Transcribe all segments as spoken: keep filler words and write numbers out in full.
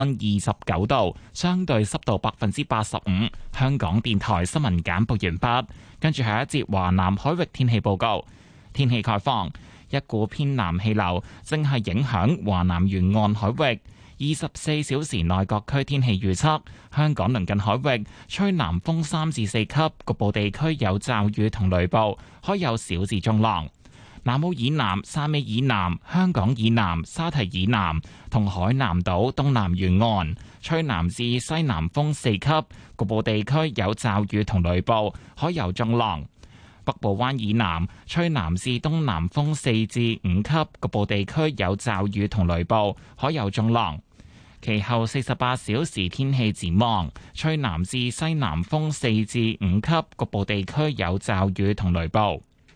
二十九度，相對濕度百分之八十五。香港電台新聞簡報完畢，跟住係一節華南海域天氣報告。天氣概況，一股偏南氣流正係影響華南沿岸海域。二十四小時內各區天氣預測：香港鄰近海域吹南風三至四級，局部地區有驟雨同雷暴，海有小至中浪。南澳以南、汕尾以南、香港以南、沙堤以南同海南島東南沿岸吹南至西南風四級，局部地區有驟雨同雷暴，海有中浪。北部灣以南吹南至東南風四至五級，局部地區有驟雨同雷暴，海有中浪。其後四十八小時天氣展望，吹南至西南風四至五級，局部地區有驟雨同雷暴。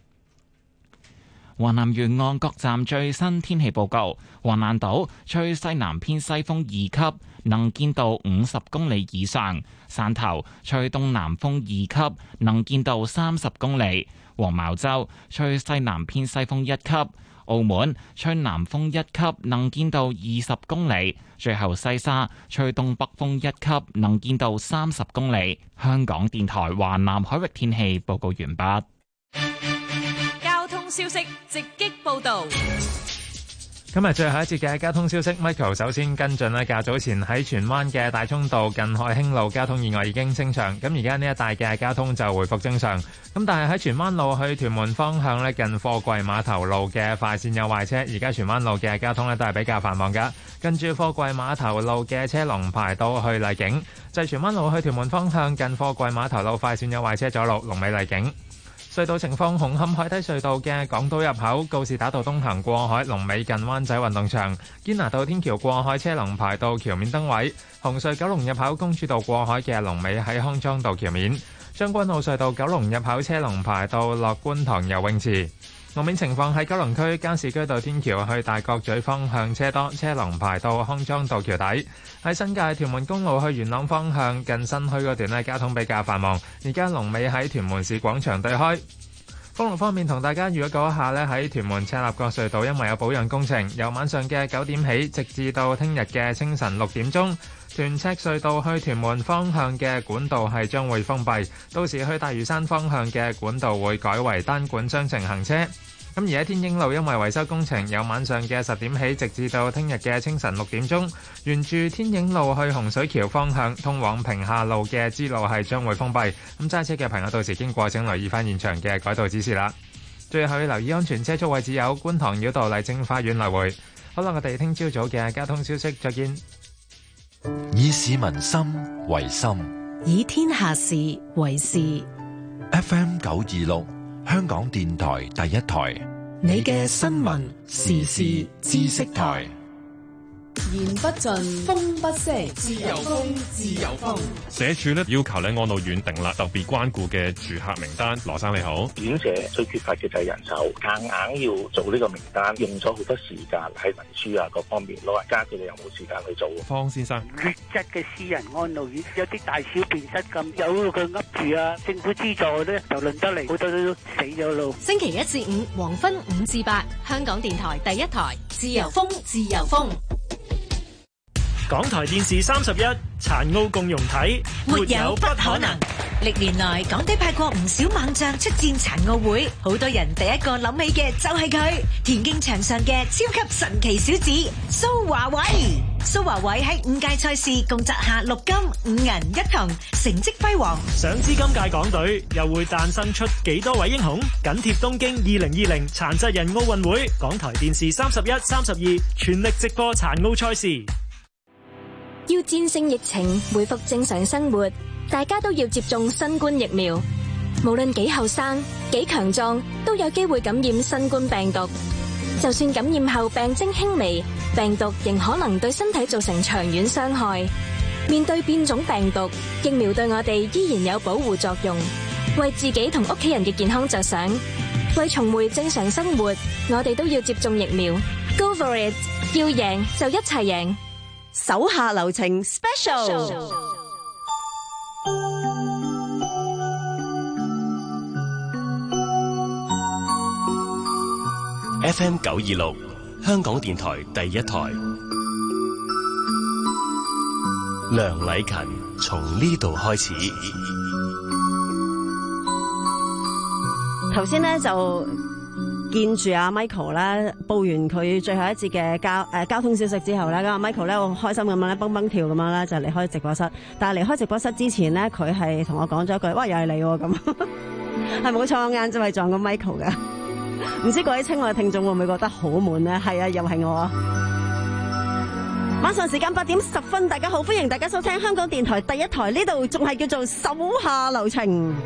華南沿岸各站最新天氣報告：橫瀾島吹西南偏西風二級，能見度五十公里以上；汕頭吹東南風二級，能見度三十公里；黃茅洲吹西南偏西風一級；澳門吹南風一級，能見度二十公里；最後西沙吹東北風一級，能見度三十公里。香港電台華南海域天氣報告完畢。 交通消息直擊報道。 今日最後一節嘅交通消息 ，Michael 首先跟進咧，較早前喺荃灣嘅大涌道近海興路交通意外已經清場，咁而家呢一帶嘅交通就回復正常。咁但係喺荃灣路去屯門方向咧，近貨櫃碼頭路嘅快線有壞車，而家荃灣路嘅交通咧都係比較繁忙㗎。跟住貨櫃碼頭路嘅車龍排到去荔景，就係荃灣路去屯門方向近貨櫃碼頭路快線有壞車阻路，龍尾荔景。隧道情況：紅磡海底隧道嘅港島入口告士打道東行過海，龍尾近灣仔運動場；堅拿道天橋過海車龍排到橋面燈位。紅隧九龍入口公主道過海嘅龍尾喺康莊道橋面。將軍澳隧道九龍入口車龍排到落觀塘游泳池。路面情況喺九龍區加士居道天橋去大角咀方向車多，車龍排到康莊道橋底。喺新界屯門公路去元朗方向近新墟嗰段咧，交通比較繁忙。而家龍尾喺屯門市廣場對開。封路方面，同大家預告一下咧，喺屯門赤鱲角隧道因為有保養工程，由晚上嘅九點起，直至到聽日嘅清晨六點鐘，屯赤隧道去屯門方向嘅管道係將會封閉，到時去大嶼山方向嘅管道會改為單管雙程行車。咁而喺天影路因為維修工程，由晚上嘅十點起，直至到聽日嘅清晨六點鐘，沿住天影路去洪水橋方向通往屏廈路嘅支路係將會封閉。咁揸車嘅朋友到時經過請留意翻現場嘅改道指示啦。最後要留意安全車速位置有觀塘繞道麗晶花園來回。好啦，我哋聽朝早嘅交通消息，再見。 以市民心為心， 以天下事為事。 F M 九二六。香港電台第一台， 你嘅新聞時事知識台。 言不盡，風不息，自由風，自由風。 社署咧要求咧安老院訂立特別關顧嘅住客名單。羅生你好， 院舍最缺乏嘅就係人手，硬硬要做呢個名單，用咗好多時間喺文書啊各方面，老人家佢哋又冇時間去做。 方先生， 劣質嘅私人安老院有啲大小便失禁，有佢噏住啊，政府資助咧就輪得嚟，好多都死咗路。 星期一至五黃昏五至八，香港電台第一台，自由風，自由風。 港台電視三十一，殘奧共融體， 沒有不可能。歷年來，港隊派過唔少猛將出戰殘奧會，好多人第一個諗起嘅就係佢，田徑場上嘅超級神奇小子蘇華偉。蘇華偉喺五屆賽事共摘下六金五銀一銅，成績輝煌。 想知今屆港隊又會誕生出幾多位英雄？緊貼東京二零二零殘疾人奧運會，港台電視三十一、三十二全力直播殘奧賽事。 要戰勝疫情，恢復正常生活，大家都要接種新冠疫苗。無論幾後生、幾強壯，都有機會感染新冠病毒。就算感染後病徵輕微，病毒仍可能對身體造成長遠傷害。面對變種病毒，疫苗對我哋依然有保護作用。為自己同屋企人嘅健康着想，為重回正常生活，我哋都要接種疫苗。Go for it！ 要贏就一齊贏。 手下留情 Special。 F M 九二六香港電台第一台。 梁禮勤從呢度開始。 頭先咧就見住阿 Michael 咧報完佢最後一節嘅交誒、呃、交通消息之後咧，咁阿 Michael 咧好開心咁樣咧蹦蹦跳咁樣咧就離開直播室。但係離開直播室之前咧，佢係同我講咗一句：哇，又係你喎咁。係冇錯，我晏晝係撞過 Michael 嘅。唔知各位親愛嘅聽眾會唔會覺得好悶咧？係啊，又係我啊！晚上時間八點十分，大家好，歡迎大家收聽香港電台第一台，呢度仲係叫做手下留情。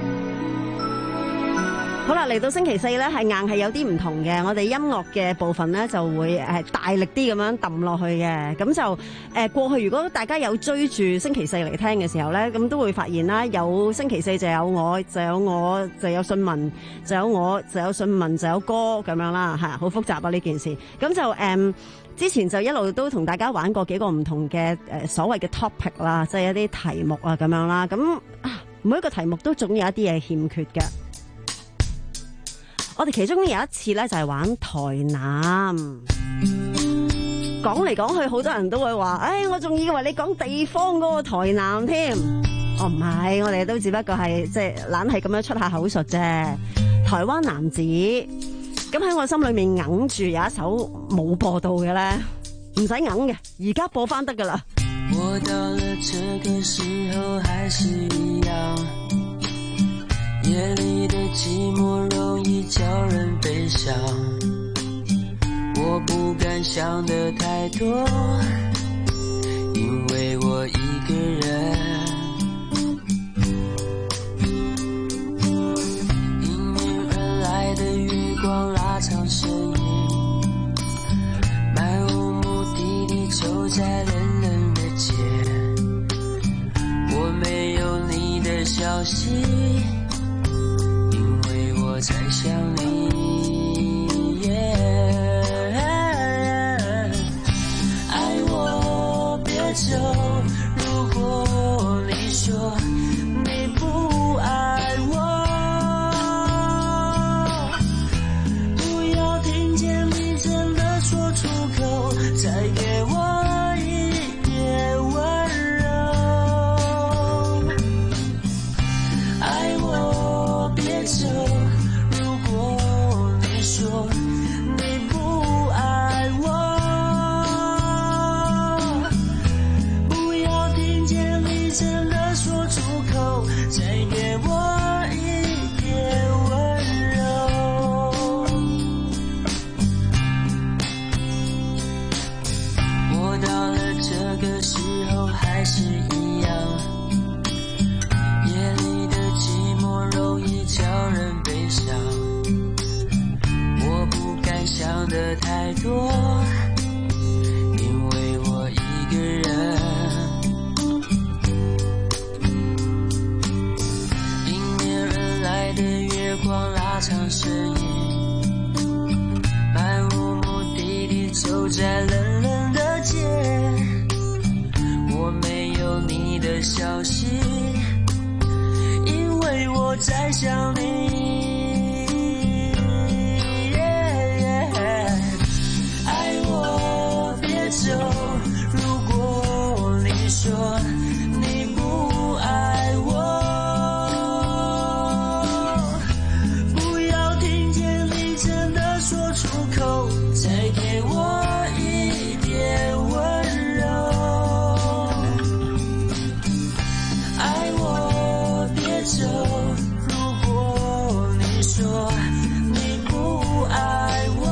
好啦，嚟到星期四咧，係硬係有啲唔同嘅。我哋音樂嘅部分咧就會誒大力啲咁樣揼落去嘅。咁就誒、呃、過去，如果大家有追住星期四嚟聽嘅時候咧，咁都會發現啦，有星期四就有我，就有我，就有信文，就有我，就有信文，就有歌咁樣啦，係好複雜啊呢件事。咁就誒、呃、之前就一路都同大家玩過幾個唔同嘅誒、呃、所謂嘅 topic 啦，即係一啲題目啊咁樣啦。咁啊每一個題目都總有一啲嘢欠缺嘅。我哋其中有一次咧就係玩台南，講嚟講去好多人都會話，唉，我仲以為你講地方嗰個台南添。哦，唔係，我哋都只不過係即係懶係咁樣出下口述啫。台灣男子，咁喺我心裏面硬住有一首冇播到嘅咧，唔使硬嘅，而家播翻得噶啦。我到了這個時候還是一樣，夜裡的寂寞容易叫人悲傷，我不敢想得太多，因為我一個人，迎面而來的月光拉長身影，漫無目的地走在冷冷的街，我沒有你的消息，我才想你、yeah、愛我別走，如果你說你不愛我，不要聽見你真的說出口，再給我一點溫柔，愛我別走，你不愛我，不要聽見你真的說出口，再給我一點溫柔。我到了這個時候還是一樣，夜裡的寂寞容易叫人悲傷，想得太多，因為我一個人，迎面而來的月光拉長身影，漫無目的地走在冷冷的街，我沒有你的消息，因為我在想你。如果你說你不愛我，不要聽見你真的說出口，再給我一點溫柔，愛我別走，如果你說你不愛我，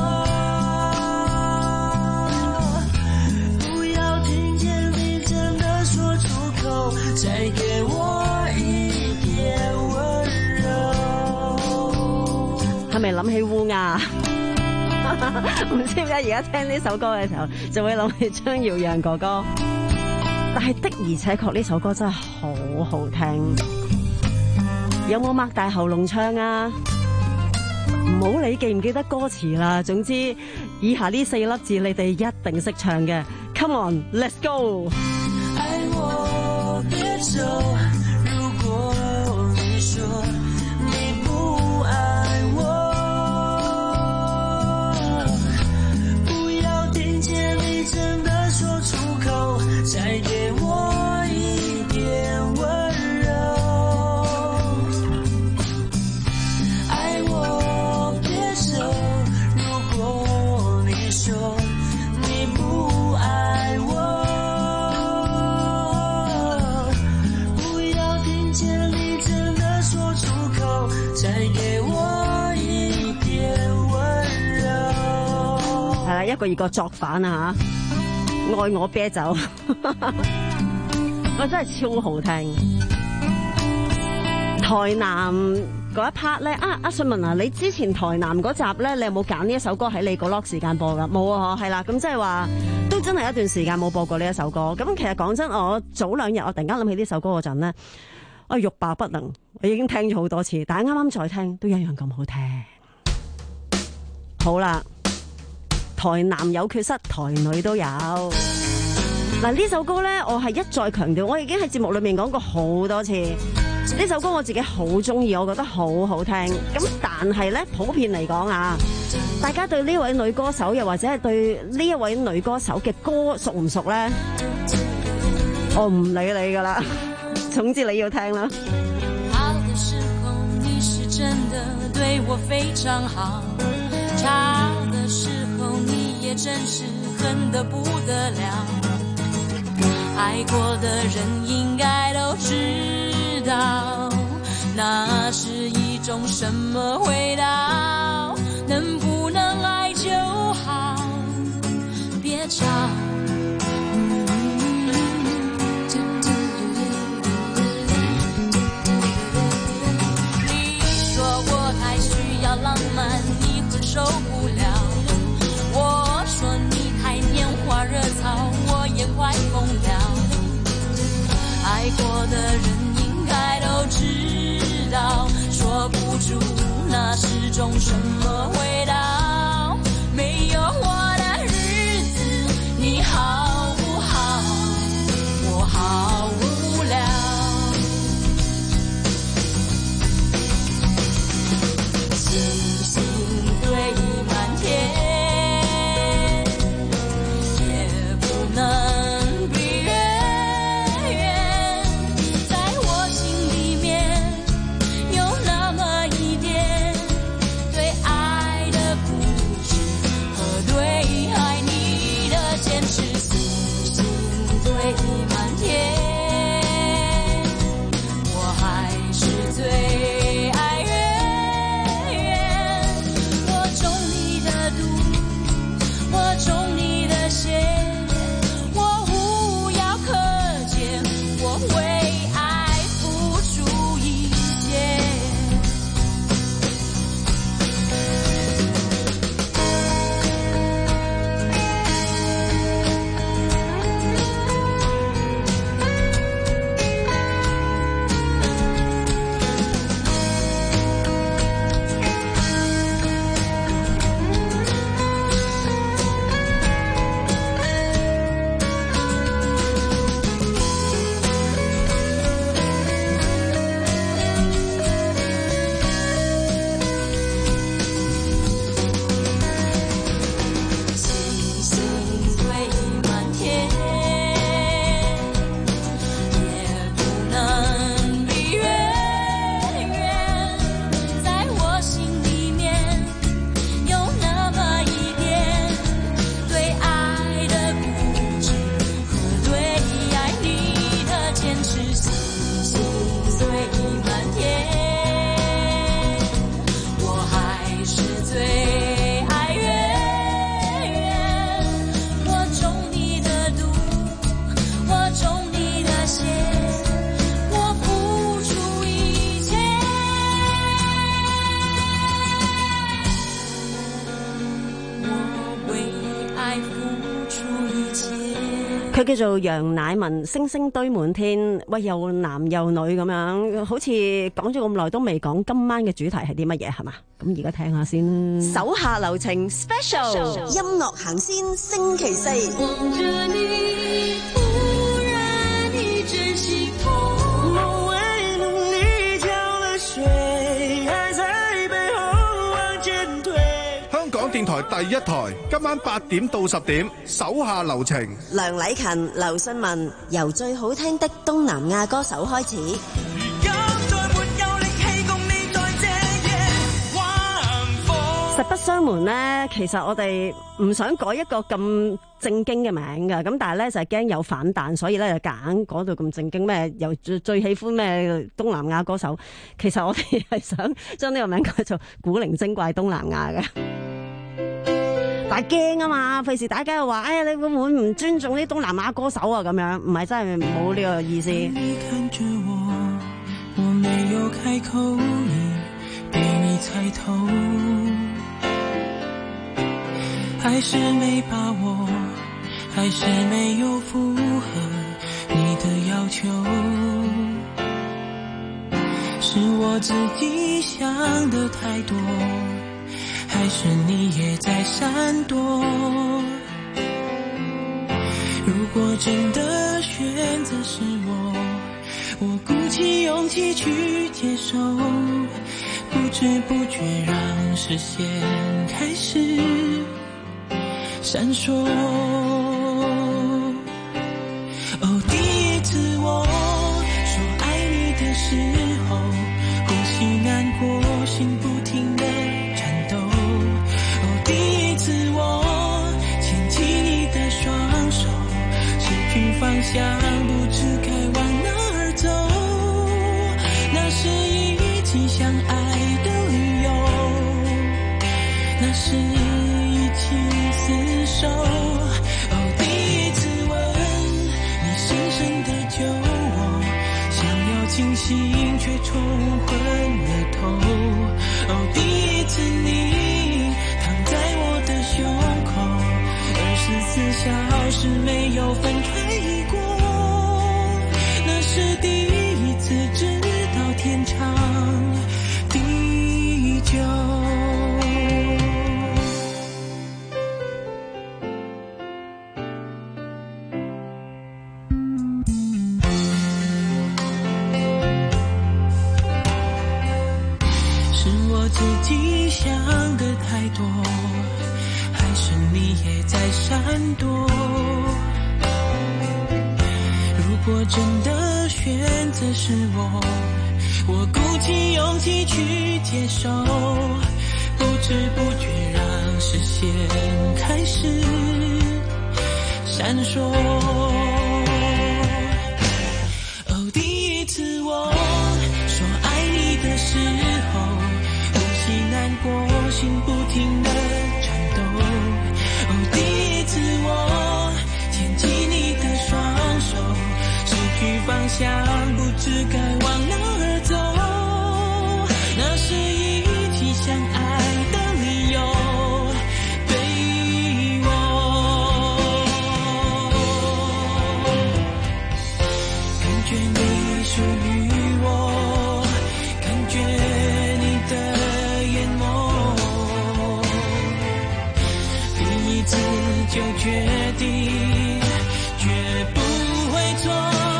再給我一點溫柔。係咪諗起烏鴉？唔知點解而家聽呢首歌嘅時候，就會諗起張耀揚哥哥。但係的而且確呢首歌真係好好聽。有冇擘大喉嚨唱啊？唔好理記唔記得歌詞啦。總之，以下呢四粒字你哋一定識唱嘅。Come on, let's go！ 愛我別走，如果你說你不愛我，不要聽見你真的說出口，再給我一個二個作反啊嚇！愛我啤酒，我真係超好聽。台南嗰一 part 咧，啊阿信文啊，你之前台南嗰集咧，你有冇揀呢一首歌喺你個 lock 時間播㗎？冇啊，係啦，咁即係話都真係一段時間冇播過呢一首歌。咁其實講真，我早兩日我突然間諗起呢首歌嗰陣咧，我欲罷不能，我已經聽咗好多次，但係啱啱再聽都一樣咁好聽。好啦，台男有缺失，台女都有。嗱呢首歌咧，我係一再強調，我已經喺節目裏面講過好多次。呢首歌我自己好中意，我覺得好好聽。咁但係咧，普遍嚟講啊，大家對呢位女歌手，又或者係對呢一位女歌手嘅歌熟唔熟咧？我唔理你噶啦，總之你要聽啦。 好的時候你是真的對我非常好，差的時候你也真是恨得不得了，愛過的人應該都知道，那是一種什麼味道，能不能愛就好，別吵。你說我太需要浪漫，你會受不了，我說你太拈花惹草，我也快瘋了，愛過的人應該都知道，說不出那是種什麼味道，沒有我的日子你好不好，我好無聊，星星堆滿天也不能佢叫做楊乃文，星星堆滿天，喂，又男又女咁樣，好似講咗咁耐都未講今晚嘅主題係啲乜嘢係嘛？咁而家聽下先。手下留情 Special 音樂行先星期四。望着你突然一陣心痛，某位努力跳了水，還在背後往前推。 香港電台第一台，今晚八點到十點，手下留情。 梁禮勤、劉信文，由最好聽的東南亞歌手開始。實不相瞞呢，其實我哋唔想改一個咁正經嘅名㗎，咁但係咧就係驚有反彈，所以咧就夾硬講到咁正經咩？又最最喜歡咩東南亞歌手？其實我哋係想將呢個名改做古靈精怪東南亞嘅。大但係驚啊嘛，費事大家又話，哎呀，你會唔會唔尊重啲東南亞歌手啊？咁樣唔係真係冇呢個意思。 你看着我，我沒有開口，已被你猜透，還是沒把握，還是沒有符合你的要求，是我自己想的太多，還是你也在閃躲？如果真的選擇是我，我鼓起勇氣去接受，不知不覺讓視線開始閃爍。哦，第一次我說愛你的時候，呼吸難過，心不停地顫抖。哦，第一次我牽起你的雙手，失去方向，不知該往哪兒走。那是一起相愛的理由，那是一起廝守。哦，第一次吻你深深的酒窩，想要清醒卻沖昏了頭。哦，第一次你躺在我的胸口，二十四小時沒有分開過。那是第一次知道天長地久。自己想的太多，還是你也在閃躲？如果真的選擇是我，我鼓起勇氣去接受，不知不覺讓視線開始閃爍。哦，第一次我說愛你的時候，難過，心不停地顫抖。哦，第一次我牽起你的雙手，失去方向，不知該往哪兒走。那是一起相愛的理由，對我感覺你屬於我，感覺你的就決定絕不會錯。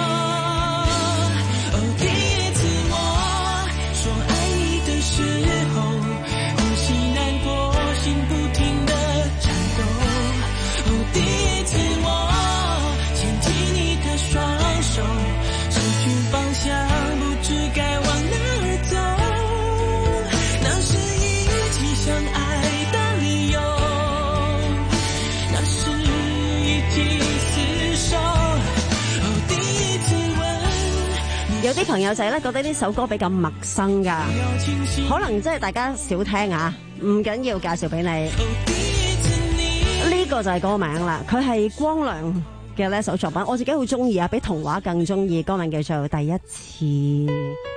哦，第一次我說愛你的時候，呼吸難過，心不停地顫抖。哦，第一次我牽起你的雙手，失去方向，不知該往哪兒走。那是一起相愛的理由， 有啲朋友仔咧覺得呢首歌比較陌生噶，可能真係大家少聽啊，唔緊要，介紹俾你。呢個就係歌名啦，佢係光良嘅呢一首作品，我自己好中意啊，比童話更中意。歌名叫做《第一次》。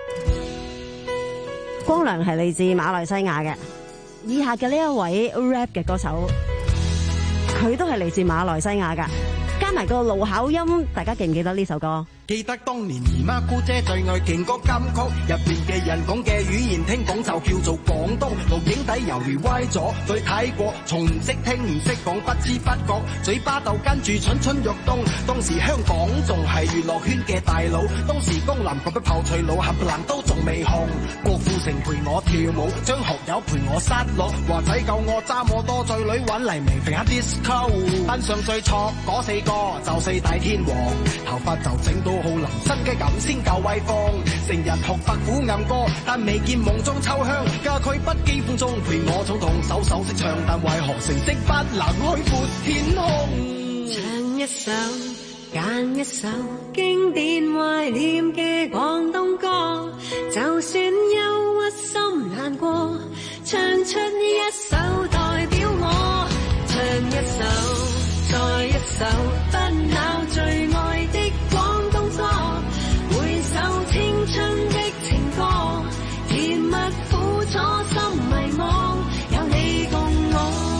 光良係嚟自馬來西亞嘅，以下嘅呢一位 rap 嘅歌手，佢都係嚟自馬來西亞噶，加埋個路口音，大家記唔記得呢首歌？ 記得當年姨媽姑姐最愛勁歌金曲，入邊嘅人講嘅語言聽講就叫做廣東，錄影底猶如歪咗，再睇過從唔識聽唔識講，不知不覺嘴巴就跟住蠢蠢欲動。當時香港仲係娛樂圈嘅大佬，當時江南嗰筆炮脆佬冚唪唥都仲未紅，郭富城陪我跳舞，張學友陪我失落，華仔夠我揸我多醉女揾黎明揈下 disco， 班上最錯嗰四個就四大天王，頭髮就整到好林新嘅咁先夠威風，成日學白虎暗歌，但未見夢中秋香，家駒不羈風中陪我衝動，首首識唱，但為何成績不能開闊天空？ 唱一首，揀一首經典懷念嘅廣東歌，就算憂鬱心難過，唱出一首代表我。唱首不朽最愛的廣東歌，回首青春的情歌，甜蜜苦楚心迷惘，有你共我。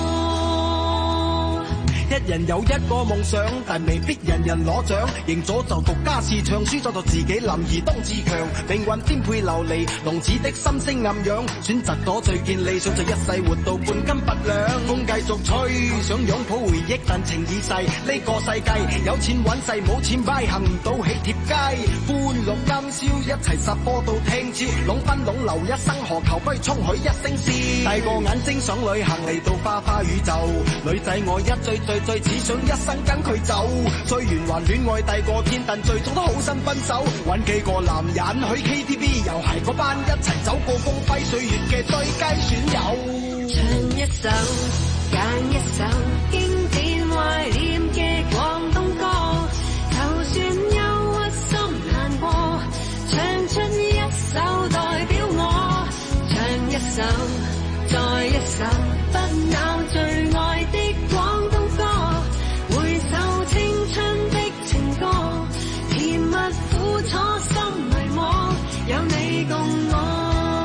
一人有一個夢想，但未必人人攞獎。贏咗就獨家試唱，輸咗就自己林兒當自強。命運顛沛流離，浪子的心聲暗湧。選擇咗最見理想，就一世活到半斤八兩。風繼續吹，想擁抱回憶，但情已逝。呢、這個世界有錢揾世，冇錢買行唔到喜帖街。歡樂今宵一齊實播到聽朝，攏奔攏流一生何求，不如衝許一聲笑。大個眼睛想旅行嚟到花花宇宙，女仔我一追追追，只想一生跟佢走。雖然還戀愛帝過天，但最終都好心分手。揾幾個男人去 K T V， 又係嗰班一齊走過光輝歲月嘅最佳損友。 唱一首，揀一首經典懷念嘅廣東歌，就算憂鬱心難過，唱出一首代表我。唱一首，再一首，不朽最愛的廣東歌，回首青春的情歌，甜蜜苦楚心迷惘，有你共我。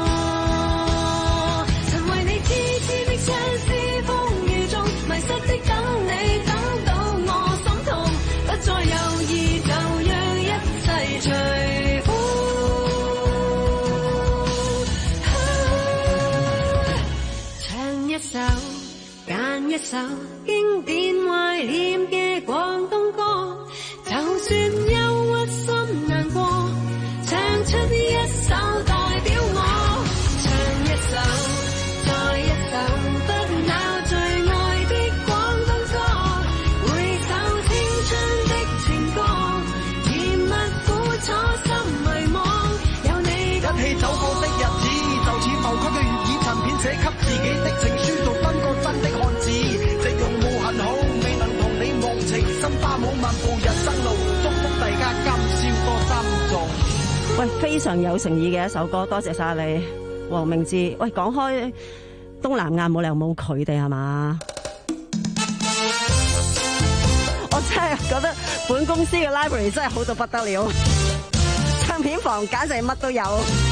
曾為你痴痴的相思風雨中，迷失的等你等到我心痛，不再猶豫就讓一切隨風。唱一首，揀一首經典懷念嘅廣東歌，就算憂鬱心難過，唱出一首代表我。唱一首，再一首，不朽最愛的廣東歌，回首青春的情歌，甜蜜苦楚心迷惘，有你一起走過的日子，就似浮誇嘅粵語殘片，寫給自己的情書，做分個真的漢子。直用無限好，未能同你忘情，心花舞漫步人生路，祝福大家今宵多珍重。 喂，非常有誠意嘅一首歌，多謝晒你，黃明志。喂，講開東南亞冇理由冇佢哋係嘛？我真係覺得本公司嘅 library 真係好到不得了，唱片房簡直乜都有。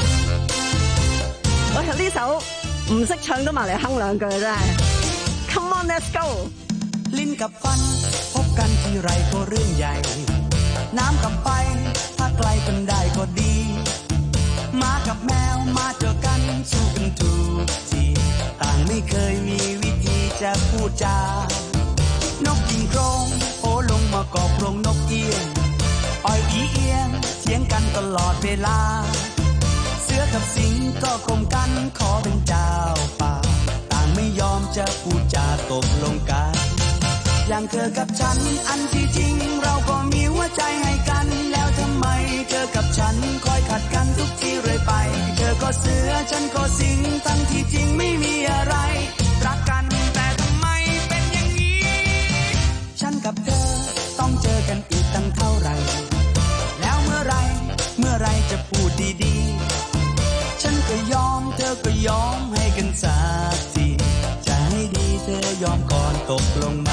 喂，呢首唔識唱都埋嚟哼兩句真係。Come on, let's go。 ลิ้นกับฟันพบกันทีไรก็เรื่องใหญ่น้ำกับไฟถ้าไกลกันได้ก็ดีหมากับแมวมาเจอกันสู้กันทุกทีต่างไม่เคยมีวิธีจะพูดจานกยิงโครงโผลงมาเกาะโครงนกเอี้ยงอ้อยอีเอียงเถียงกันตลอดเวลาเสือกับสิงก็คมกันขอเป็นเจ้าป่าต่างไม่ยอมจะพูดจาตกลงกันอย่างเธอกับฉันอันที่จริงเราก็มีหัวใจให้กันแล้วทำไมเธอกับฉันคอยขัดกันทุกทีเรื่อยไปเธอก็เสือฉันก็สิงทั้งที่จริงไม่มีอะไรรักกันแต่ทำไมเป็นอย่างนี้ฉันกับเธอต้องเจอกันอีกตั้งเท่าไหร่แล้วเมื่อไรเมื่อไรจะพูดดีๆฉันก็ยอมเธอก็ยอมให้กันสักทีจะให้ดีเธอยอมก่อนตกลงไหม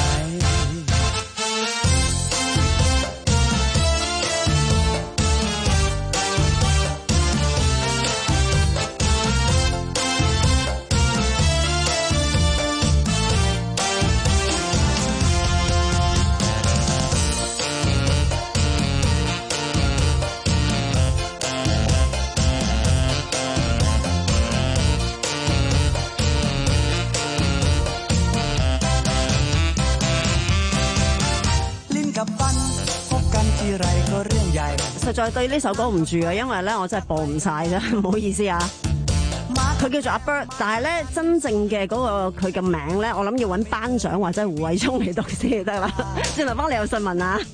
實在對呢首歌唔住啊，因為咧我真係播唔晒啫，唔好意思啊。佢叫做阿 Bird， 但係咧真正嘅嗰個佢嘅名咧，我諗要揾班長或者胡偉聰嚟讀先得啦。轉頭幫你有新聞啊！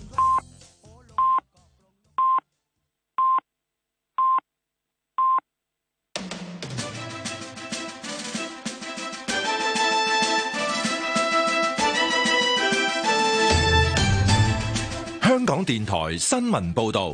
香港電台新聞報導。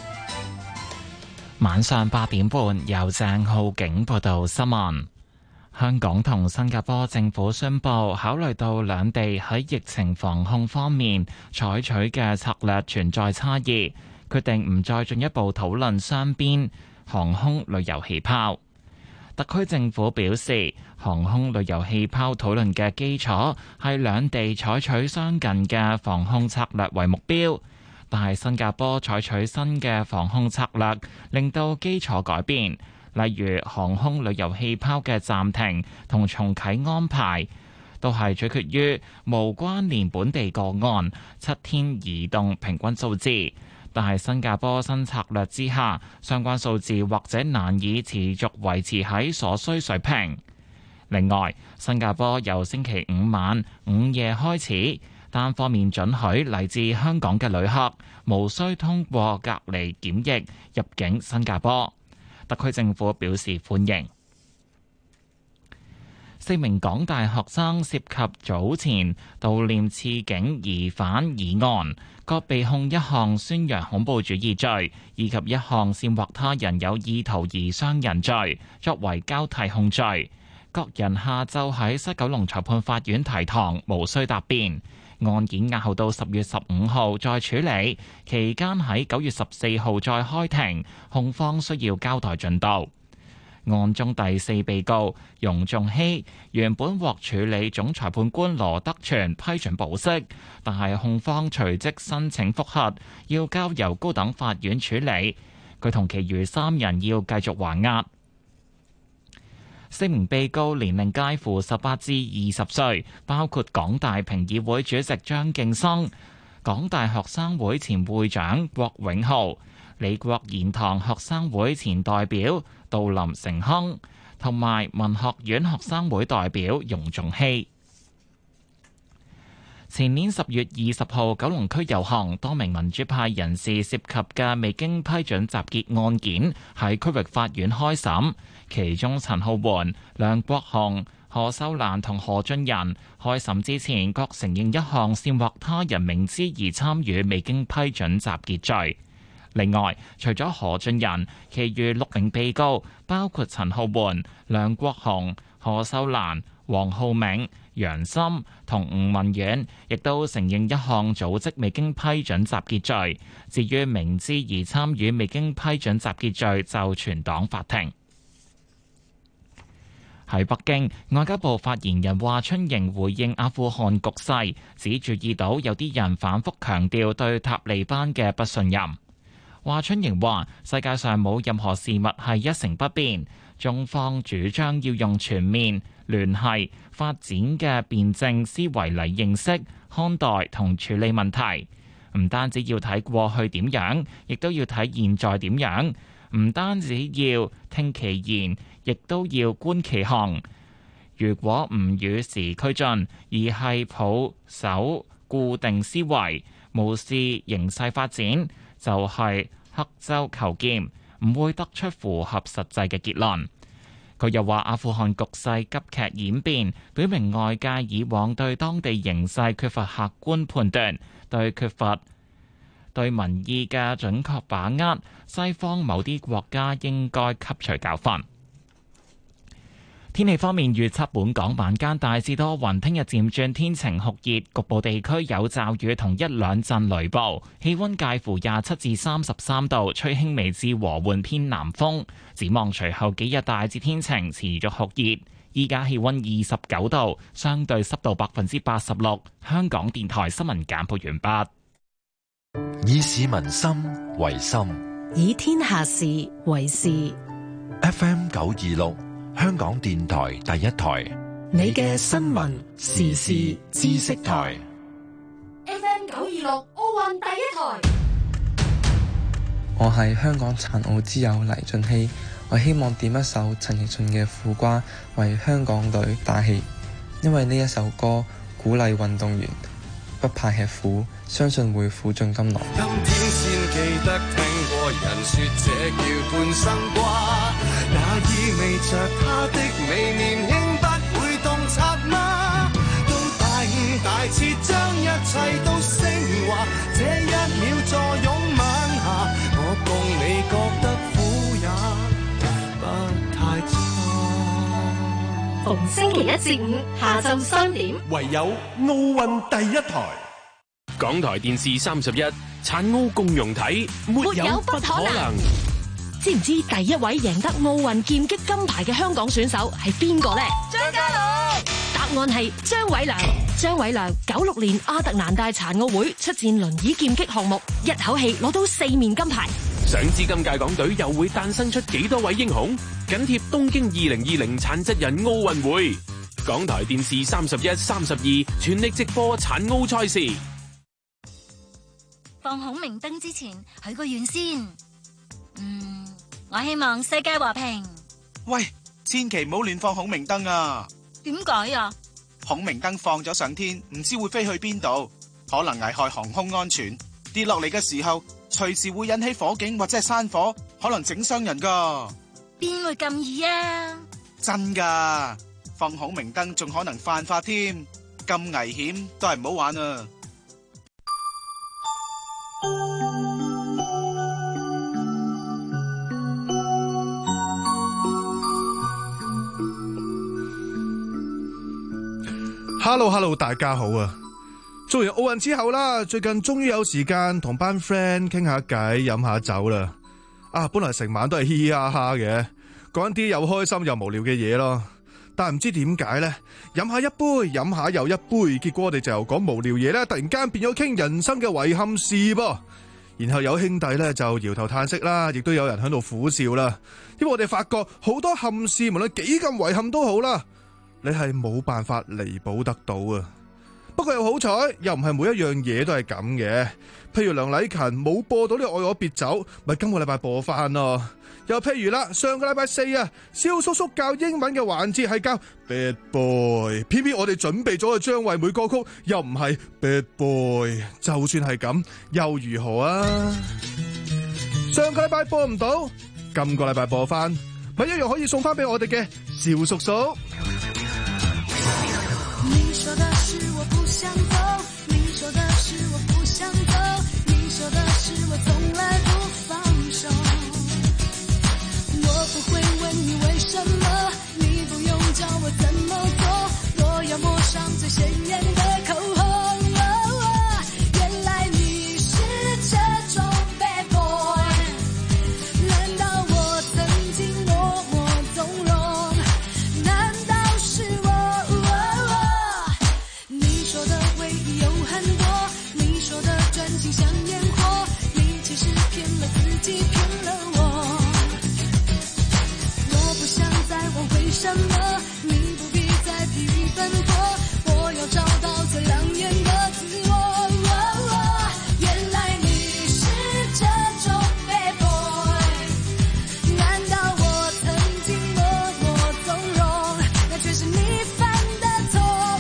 晚上八點半，由鄭浩景報道新聞。 香港同新加坡政府宣布，考慮到兩地喺疫情防控方面採取嘅策略存在差異，決定唔再進一步討論雙邊航空旅遊氣泡。特區政府表示，航空旅遊氣泡討論嘅基礎係兩地採取相近嘅防控策略為目標，但係新加坡採取新嘅防控策略，令到基礎改變。例如航空旅遊氣泡嘅暫停同重啟安排，都係取決於無關連本地個案七天移動平均數字。但係新加坡新策略之下，相關數字或者難以持續維持喺所需水平。另外，新加坡由星期五晚午夜開始，單方面准許嚟自香港嘅旅客無需通過隔離檢疫入境新加坡。特區政府表示歡迎。四名港大學生涉及早前悼念刺警疑犯疑案，各被控一項宣揚恐怖主義罪，以及一項煽惑他人有意圖而傷人罪，作為交替控罪。各人下晝喺西九龍裁判法院提堂，無需答辯。案件押後到十月十五號再處理，期間喺九月十四號再開庭，控方需要交代進度。案中第四被告容仲希原本獲處理總裁判官羅德全批准保釋，但係控方隨即申請覆核，要交由高等法院處理。佢同其餘三人要繼續還押。四名被告年齡介乎十八至二十歲，包括港大評議會主席張敬生、港大學生會前會長郭永浩、李國賢堂學生會前代表杜林成亨，同埋文學院學生會代表容仲希。前年十月二十號，九龍區遊行，多名民主派人士涉及嘅未經批准集結案件喺區域法院開審，其中陳浩桓、梁國雄、何秀蘭同何俊仁開審之前各承認一項煽惑他人明知而參與未經批准集結罪。另外，除咗何俊仁，其餘六名被告包括陳浩桓、梁國雄、何秀蘭、黃浩銘、楊森同吳文遠，亦都承認一項組織未經批准集結罪。至於明知而參與未經批准集結罪，就存檔法庭。喺北京，外交部發言人華春瑩回應阿富汗局勢，只注意到有啲人反覆強調對塔利班嘅不信任。華春瑩話：世界上冇任何事物係一成不變，中方主張要用全面、聯繫、發展嘅辯證思維嚟認識、看待同處理問題。唔單止要睇過去點樣，亦都要睇現在點樣。唔單止要聽其言，亦都要觀其行。如果唔與時俱進，而係抱守固定思維，無視形勢發展，就係刻舟求劍，唔會得出符合實際嘅結論。佢又話：阿富汗局勢急劇演變，表明外界以往對當地形勢缺乏客觀判斷，對缺乏對民意嘅準確把握。西方某啲國家應該吸取教訓。天氣方面預測，本港晚間大致多雲，聽日漸轉天晴酷熱，局部地區有驟雨同一兩陣雷暴，氣溫介乎廿七至三十三度，吹輕微至和緩偏南風。展望隨後幾日大致天晴，持續酷熱。依家氣溫二十九度，相對濕度百分之八十六。香港電台新聞簡報完畢。 以市民心為心， 以天下事為事。 F M 九二六。香港電台第一台， 你嘅新聞時事知識台。 F M 九二六奧運第一台。 我係香港殘奧之友黎俊熙，我希望點一首陳奕迅嘅《苦瓜》為香港隊打氣，因為呢一首歌鼓勵運動員不怕吃苦，相信會苦盡甘來。 今天先記得聽過人說這叫半生瓜，那意味着他的美年輕不會洞察嗎？到大悟大徹將一切都升華，這一秒坐擁晚霞，我共你覺得苦也不太差。 逢星期一至五下晝三點， 唯有奧運第一台。 港台電視三十一，殘奧共融體，沒有不可能。 知唔知第一位贏得奧運劍擊金牌嘅香港選手係邊個呢？ 張家朗。 答案係張偉良。張偉良九六年亞特蘭大殘奧會出戰輪椅劍擊項目，一口氣攞到四面金牌。 想知今屆港隊又會誕生出幾多位英雄？緊貼東京二零二零殘疾人奧運會，港台電視三十一、三十二全力直播殘奧賽事。 放孔明燈之前，許個願先。嗯，我希望世界和平。 喂，千祈唔好亂放孔明燈啊！ 點解啊？ 孔明燈放咗上天，唔知會飛去邊度，可能危害航空安全。跌落嚟嘅時候，隨時會引起火警或者係山火，可能整傷人噶。 邊會咁易啊？ 真噶，放孔明燈仲可能犯法添，咁危險都係唔好玩啊！ Hello Hello， 大家好啊！做完奧運之後啦，最近終於有時間同班 friend 傾下偈、飲下酒啦。啊，本來成晚都係嘻嘻哈哈嘅，講啲又開心又無聊嘅嘢咯。但係唔知點解呢，飲下一杯，飲下又一杯，結果我哋就由講無聊嘢咧，突然間變咗傾人生嘅遺憾事噃。然後有兄弟咧就搖頭嘆息啦，亦都有人喺度苦笑啦。因為我哋發覺好多憾事，無論幾咁遺憾都好啦，你係冇辦法彌補得到啊！不過又好彩，又唔係每一樣嘢都係咁嘅。譬如梁禮勤冇播到呢個愛我別走，咪今個禮拜播翻咯。又譬如啦，上個禮拜四啊，蕭叔叔教英文嘅環節係教 Bad Boy， 偏偏我哋準備咗嘅張惠妹歌曲又唔係 Bad Boy。就算係咁，又如何啊？上個禮拜播唔到，今個禮拜播翻，咪一樣可以送翻俾我哋嘅蕭叔叔。 你說的是我不想走，你說的是我不想走，你說的是我從來不放手。我不會問你為什麼，你不用教我怎麼做，我要抹上最鮮豔的口紅。原來你是這種 bad boy， 難道我曾經默默縱容？難道是我？有很多，你說的專情像煙火，你其實騙了自己，騙了我。我不想再問為什麼，你不必再疲於奔波，我要找到最亮眼的自我。原來你是這種 bad boy， 難道我曾經默默縱容，那卻是你犯的錯。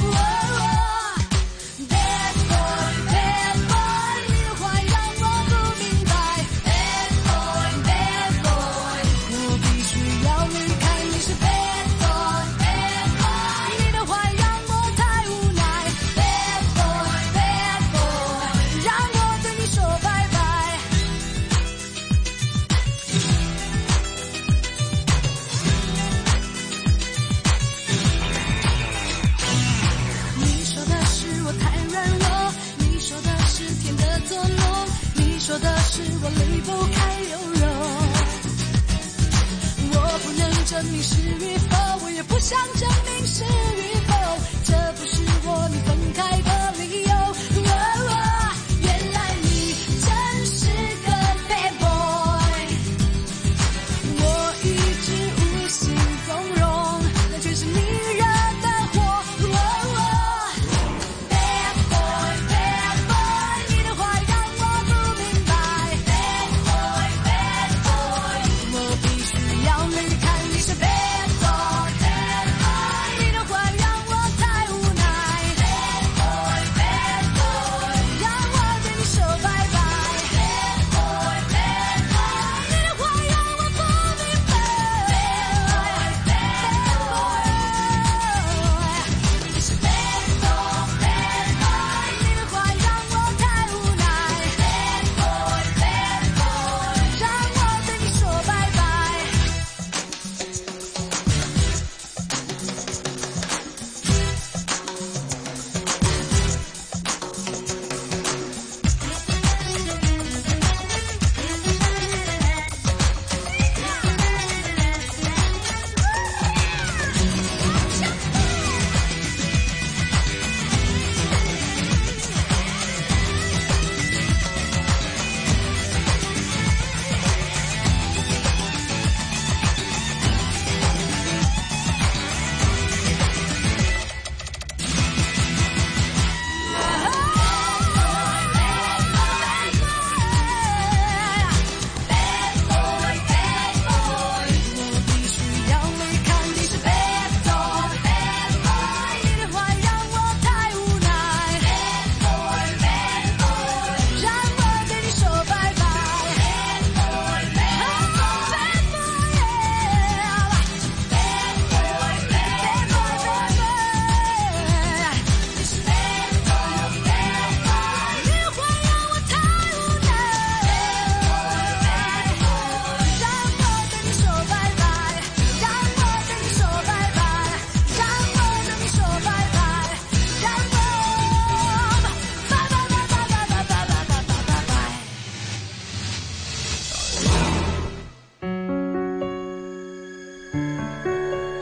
說的是我離不開柔柔，我不能證明是與否，我也不想證明是與否，這不是我們分開的理由。原來你真是個 bad boy， 我一直無心縱容，那卻是你惹的禍。Bad boy bad boy， 你的話讓我不明白。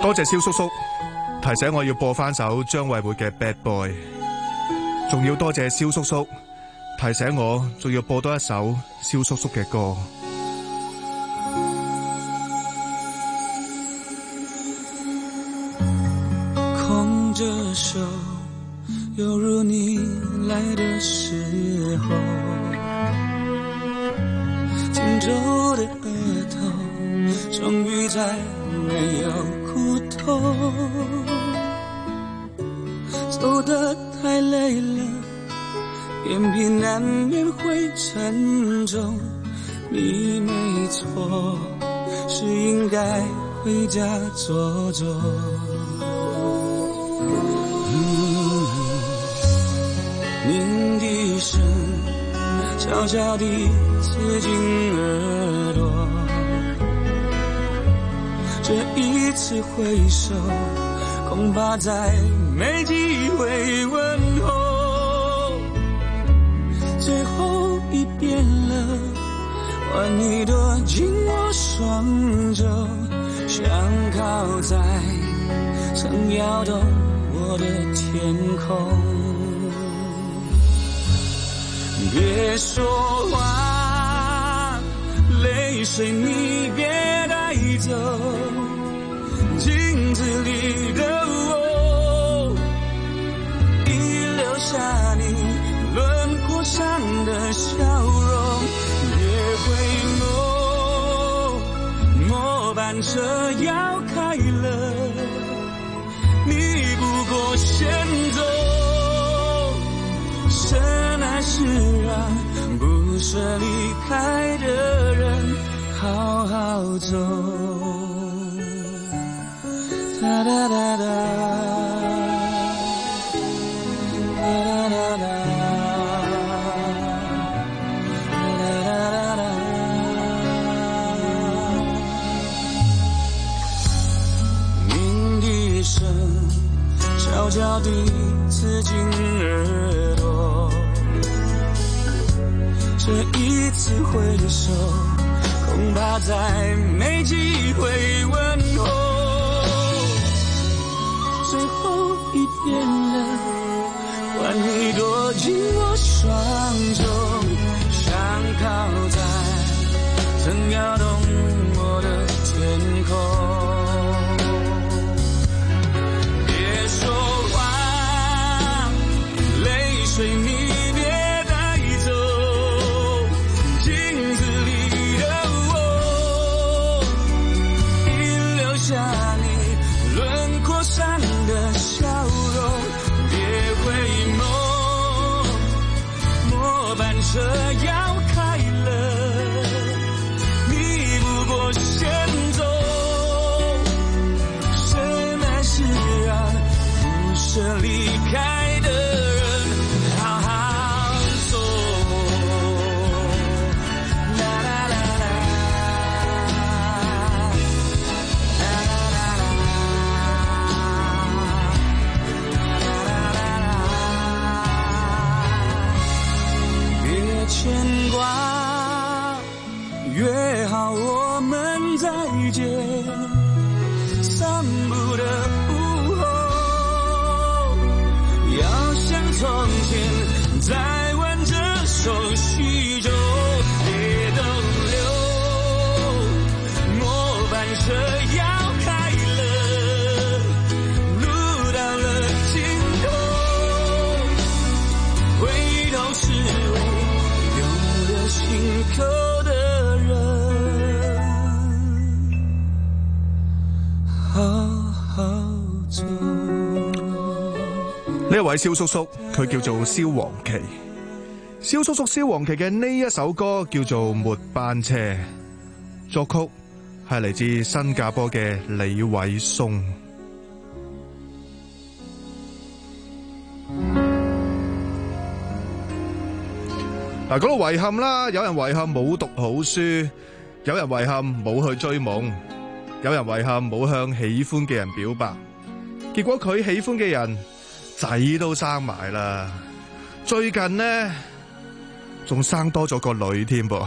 多謝蕭叔叔提醒我要播翻首張惠妹嘅 Bad Boy， 仲要多謝蕭叔叔提醒我仲要播多一首蕭叔叔嘅歌。 空着手，犹如你来的时候，紧皱的额头终于再没有苦痛，走得太累了，眼皮难免会沉重，你没错，是应该回家坐坐。鸣笛声悄悄地刺进耳朵，这一次挥手恐怕再没机会问候，最后一遍了，换你躲进我双肘，想靠在曾摇动我的天空。别说话，泪水你别带走，镜子里的我已留下你轮廓上的笑容。别回眸，末班车要开了，你不过先走，深爱是让不舍离开的人好好走。哒哒哒哒，哒哒哒哒，鸣笛声悄悄地刺进耳朵，这一次挥手恐怕再没机会问候，最后一遍了，换你躲进我双手，想靠在曾摇动我的天空。别说话，泪水你车要开了，你不过先走，深爱是让不舍离开的人好好走。啦啦啦啦，啦啦啦啦，啦啦啦啦，别牵挂，约好我们再见，散步的午后，要像从前再挽着手叙旧，别逗留，末班车要开了，路到了尽头，回头是为留了心口的人好好走。 呢一位蕭叔叔，佢叫做蕭煌奇。蕭叔叔蕭煌奇嘅呢一首歌叫做《末班車》，作曲係嚟自新加坡嘅李偉松。嗱，講到遺憾啦，有人遺憾冇讀好書，有人遺憾冇去追夢，有人遺憾冇向喜歡嘅人表白，結果佢喜歡嘅人仔都生埋啦，最近呢仲生多咗個女添噃。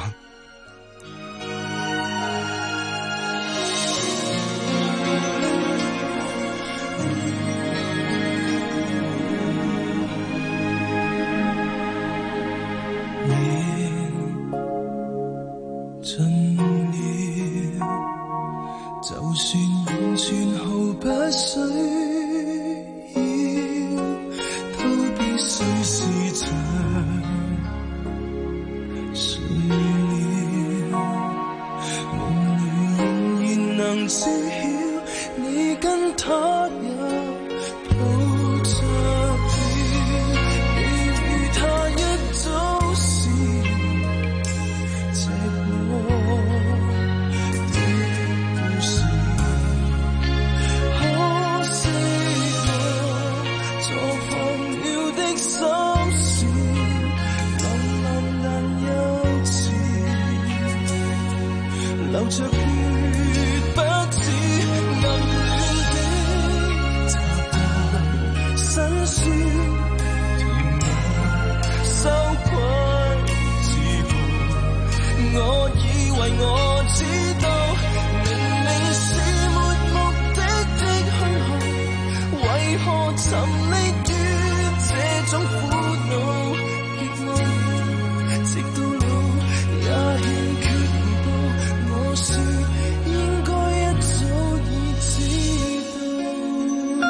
盡了，就算完全毫不需要，都必須試着睡了。夢裡仍然能知曉，你跟他也抱着了，你與他一早是赤裸的故事。可惜我錯放了的心事，冷冷但幼稚，流着血不止暗戀的習慣，辛酸甜蜜羞愧自豪。我以為我知道，明明是沒目的的虛耗，為何沉溺於這種苦惱？極愛直到老，也欠缺回報。我說應該一早已知道。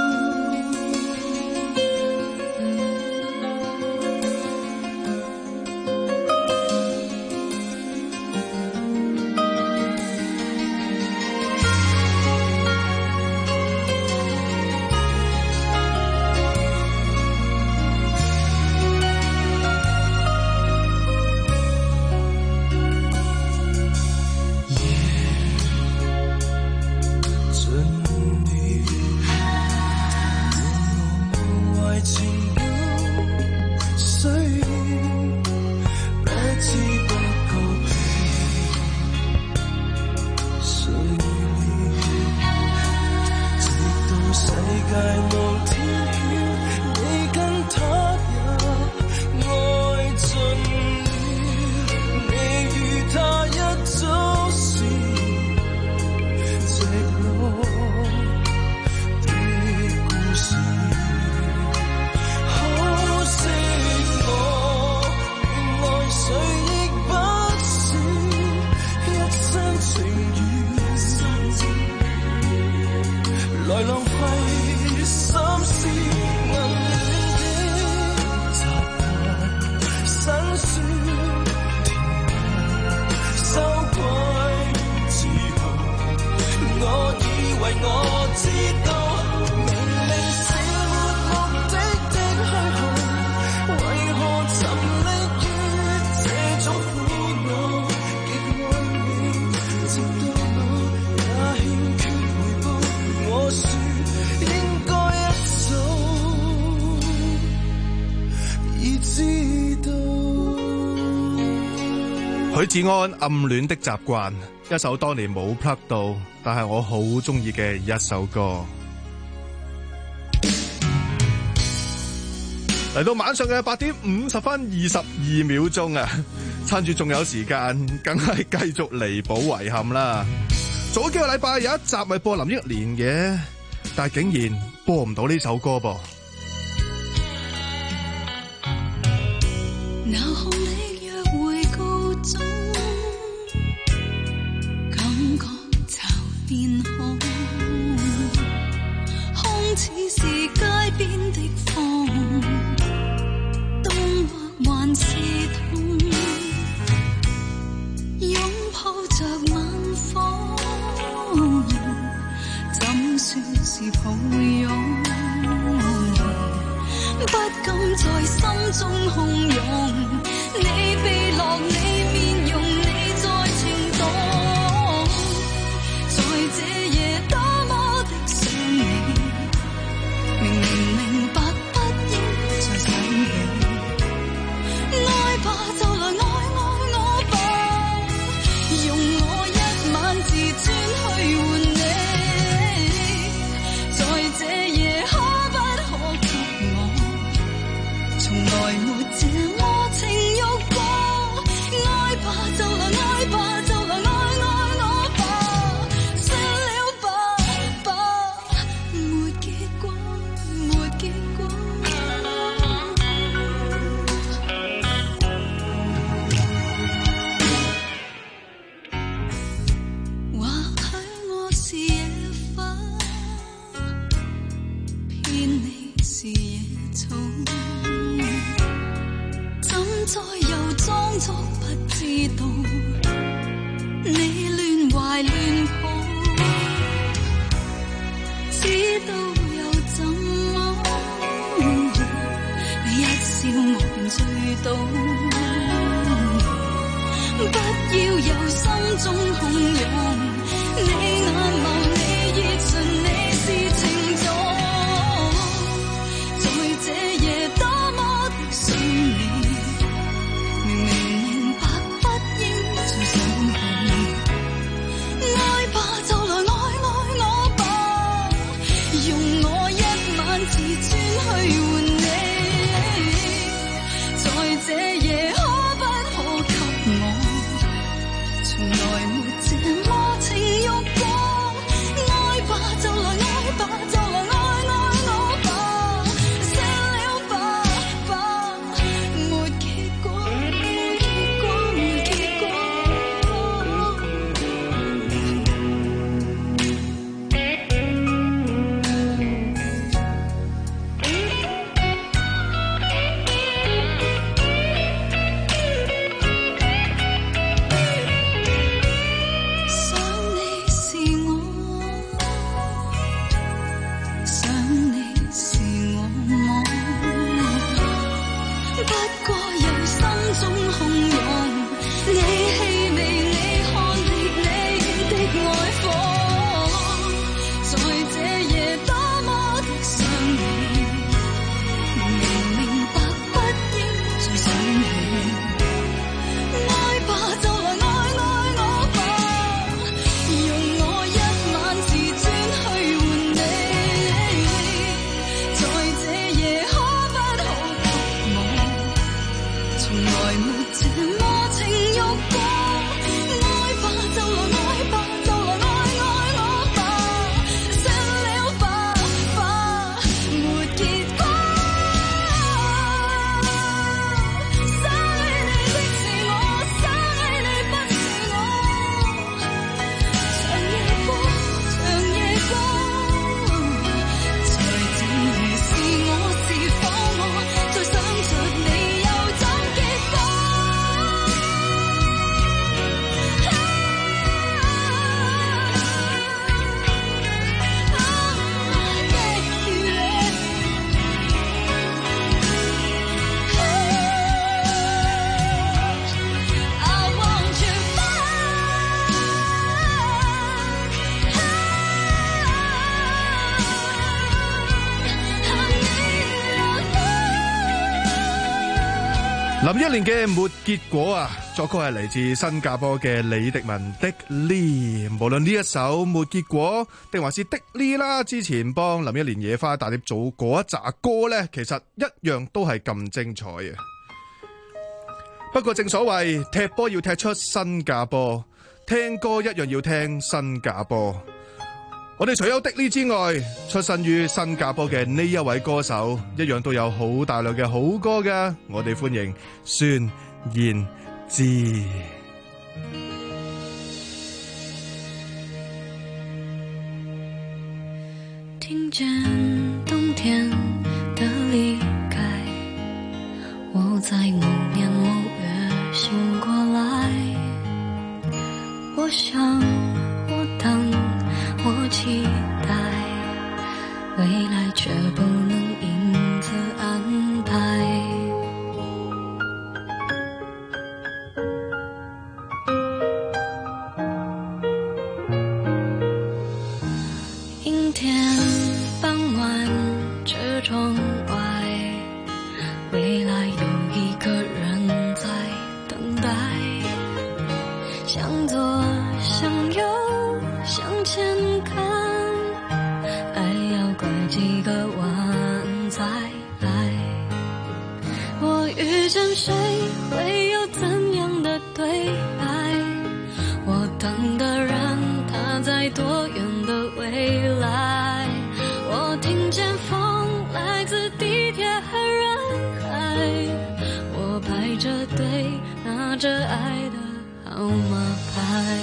許志安暗戀的習慣，一首當年冇 plug 到，但係我好中意嘅一首歌。嚟到晚上嘅八點五十分二十二秒鐘啊，趁住仲有時間，梗係繼續彌補遺憾啦。早幾個禮拜有一集咪播林憶蓮嘅，但係竟然播唔到呢首歌噃。 那紅的約會告終，感覺驟變空，空似是街邊的風，凍或還是痛，擁抱着晚風，怎算是抱擁？不敢在心中洶湧，你被落你面容，你在情動，在這夜多麼的想你，明明明白不應再想起，愛吧就來愛愛我吧，用我一晚自尊去換你，在這夜可不可給我從來沒這麼情慾過。 道你亂懷亂抱，知道又怎麼？你一笑我便醉倒，不要由心中洶湧，你眼眸你熱情你是情種，在這夜多麼的想你，明明明白不應再想起，愛吧就來愛愛我吧，用我一晚自尊去換你，在這夜可不可給我，從來沒這麼情慾過，愛吧就來愛吧就來愛愛我吧，寫了吧吧，沒結果結果沒結果。想你是我，想你是我，不過由心中洶湧，你氣味你看烈你的愛火，在這夜多麼的想你，明明白不應再想起，愛吧就來愛愛我吧，用我一晚自尊去換你，在這夜可不可給我，從來沒這麼情慾過，愛吧就來愛吧就來愛愛我吧，寫了吧吧，沒結果。想愛你的是我，想愛你不是我，長夜過長夜過，在這夜是我是否我，再想着你又怎結果？I want you back。 林憶蓮嘅沒結果啊，作曲係嚟自新加坡嘅李迪文的 Lee。無論呢一首沒結果定還是的 Lee 啦，之前幫林憶蓮野花大碟做嗰一紮歌呢，其實一樣都係咁精彩嘅。不過正所謂踢波要踢出新加坡，聽歌一樣要聽新加坡。我哋除咗的 Lee 之外，出身於新加坡嘅呢一位歌手，一樣都有好大量嘅好歌㗎。我哋歡迎孫燕姿。 聽見冬天的離開，我在某年某月醒過來，我想我等我期待，未來卻不能因此安排。陰天傍晚，車窗外，未來有一個人在等待，向左向右向前看，愛要拐幾個彎才來。我遇見誰會有怎樣的對白？我等的人他在多遠的未來？我聽見風來自地鐵和人海，我排着隊拿着愛的號碼牌。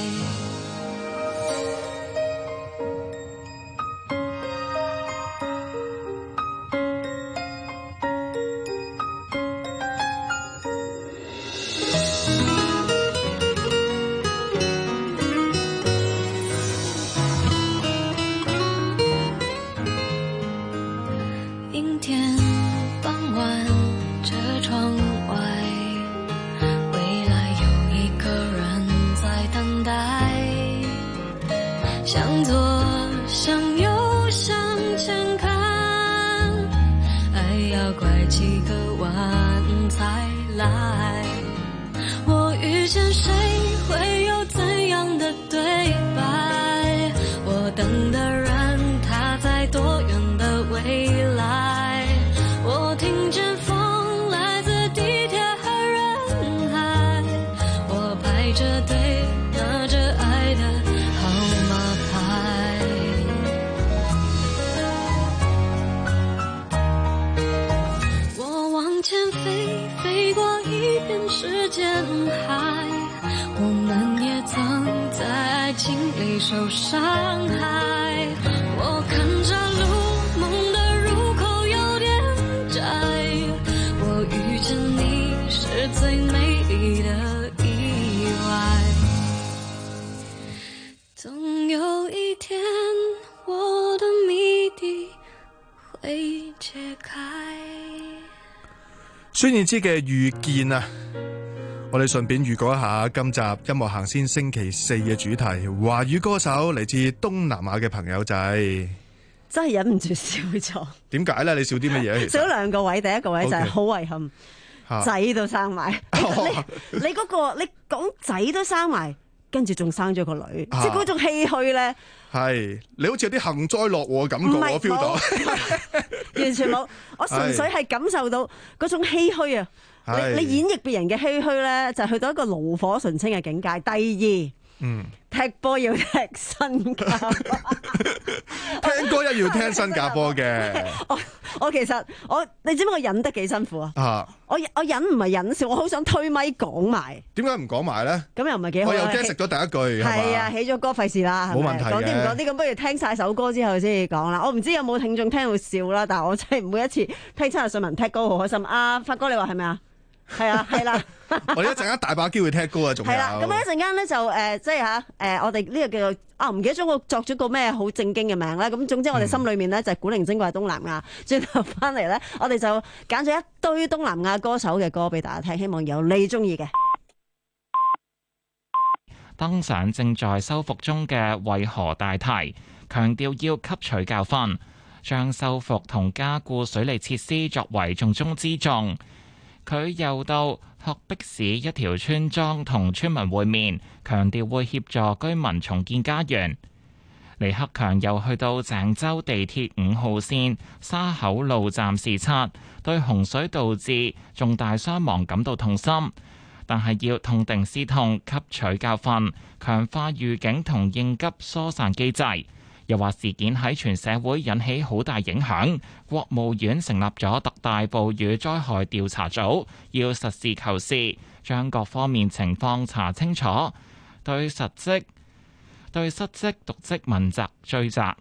向左向右向前看，爱要拐几个弯才来。我遇见谁会有怎样的对白？我等的人他在多远的未来？我听见风来自地铁和人海，我排着队拿着爱的号码牌。我往前飞，飞过一片时间海，我们也曾在爱情里受伤害。我看着路，梦的入口有点窄，我遇见你是最美丽的意外。总有一天我的谜底会解开。 孫燕姿嘅遇見啊，我哋順便預告一下今集音樂行先星期四嘅主題，華語歌手嚟自東南亞嘅朋友仔。 真係忍唔住笑咗。 點解咧？你笑啲乜嘢？ 笑咗兩個位，第一個位就係好遺憾， Okay. 仔都生埋。你你嗰個你講仔都生埋，跟住仲生咗個女，即係嗰種唏噓咧。 係，你好似有啲幸災樂禍嘅感覺，我 feel 到。 完全冇，我純粹係感受到嗰種唏噓啊！你你演繹別人嘅唏噓咧，就去到一個爐火純青嘅境界。第二，嗯，踢波要踢新加坡， 聽歌一要聽新加坡嘅。 我我其實我你知唔知我忍得幾辛苦啊？啊！我我忍唔係忍笑，我好想推咪講埋。 點解唔講埋咧？ 咁又唔係幾好。 我又驚食咗第一句。係啊，起咗歌費事啦。冇問題嘅。講啲唔講啲，咁不如聽晒首歌之後先至講啦。我唔知有冇聽眾聽到笑啦，但係我真係每一次聽親阿順文踢歌好開心。啊，發哥你話係咪啊？係啊，係啦。 我哋一陣間大把機會踢歌啊，仲有。係啦， 咁一陣間咧就誒，即係嚇誒，我哋呢個叫做啊，唔記得咗我作咗個咩好正經嘅名咧。咁總之我哋心裏面咧就係古靈精怪東南亞。轉頭翻嚟咧，我哋就揀咗一堆東南亞歌手嘅歌俾大家聽，希望有你中意嘅。 登上正在修復中嘅惠河大堤，強調要吸取教訓，將修復同加固水利設施作為重中之重。佢又到鶴壁市一條村莊同村民會面，強調會協助居民重建家園。李克強又去到鄭州地鐵五號線沙口路站視察，對洪水導致重大傷亡感到痛心，但係要痛定思痛，吸取教訓，強化預警同應急疏散機制。又話事件喺全社會引起好大影響，國務院成立咗特大暴雨災害調查組，要實事求是，將各方面情況查清楚，對實職、對失職瀆職問責追責。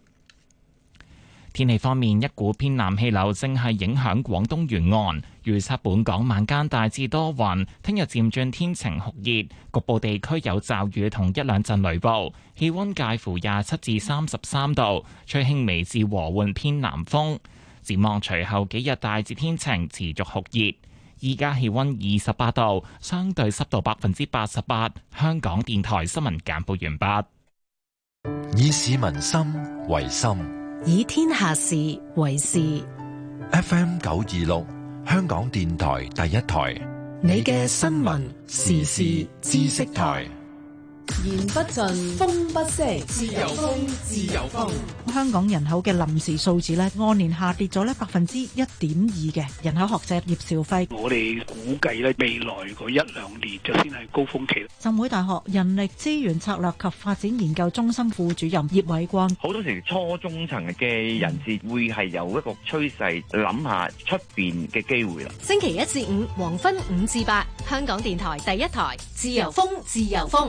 天氣方面，一股偏南氣流正係影響廣東沿岸，預測本港晚間大致多雲，聽日漸轉天晴酷熱，局部地區有驟雨同一兩陣雷暴，氣溫介乎廿七至三十三度，吹輕微至和緩偏南風。展望隨後幾日大致天晴，持續酷熱。依家氣溫二十八度，相對濕度百分之八十八。香港電台新聞簡報完畢。 以市民心為心， 以天下事為事。 F M 九二六，香港電台第一台， 你嘅新聞時事知識台。 言不盡，風不息，自由風，自由風。 香港人口嘅臨時數字咧，按年下跌咗咧百分之一點二嘅。人口學者葉兆輝， 我哋估計咧未來嗰一兩年就先係高峰期。 浸會大學人力資源策略及發展研究中心副主任葉偉光， 好多時初中層嘅人士會係有一個趨勢，諗下出邊嘅機會啦。 星期一至五黃昏五至八，香港電台第一台，自由風，自由風。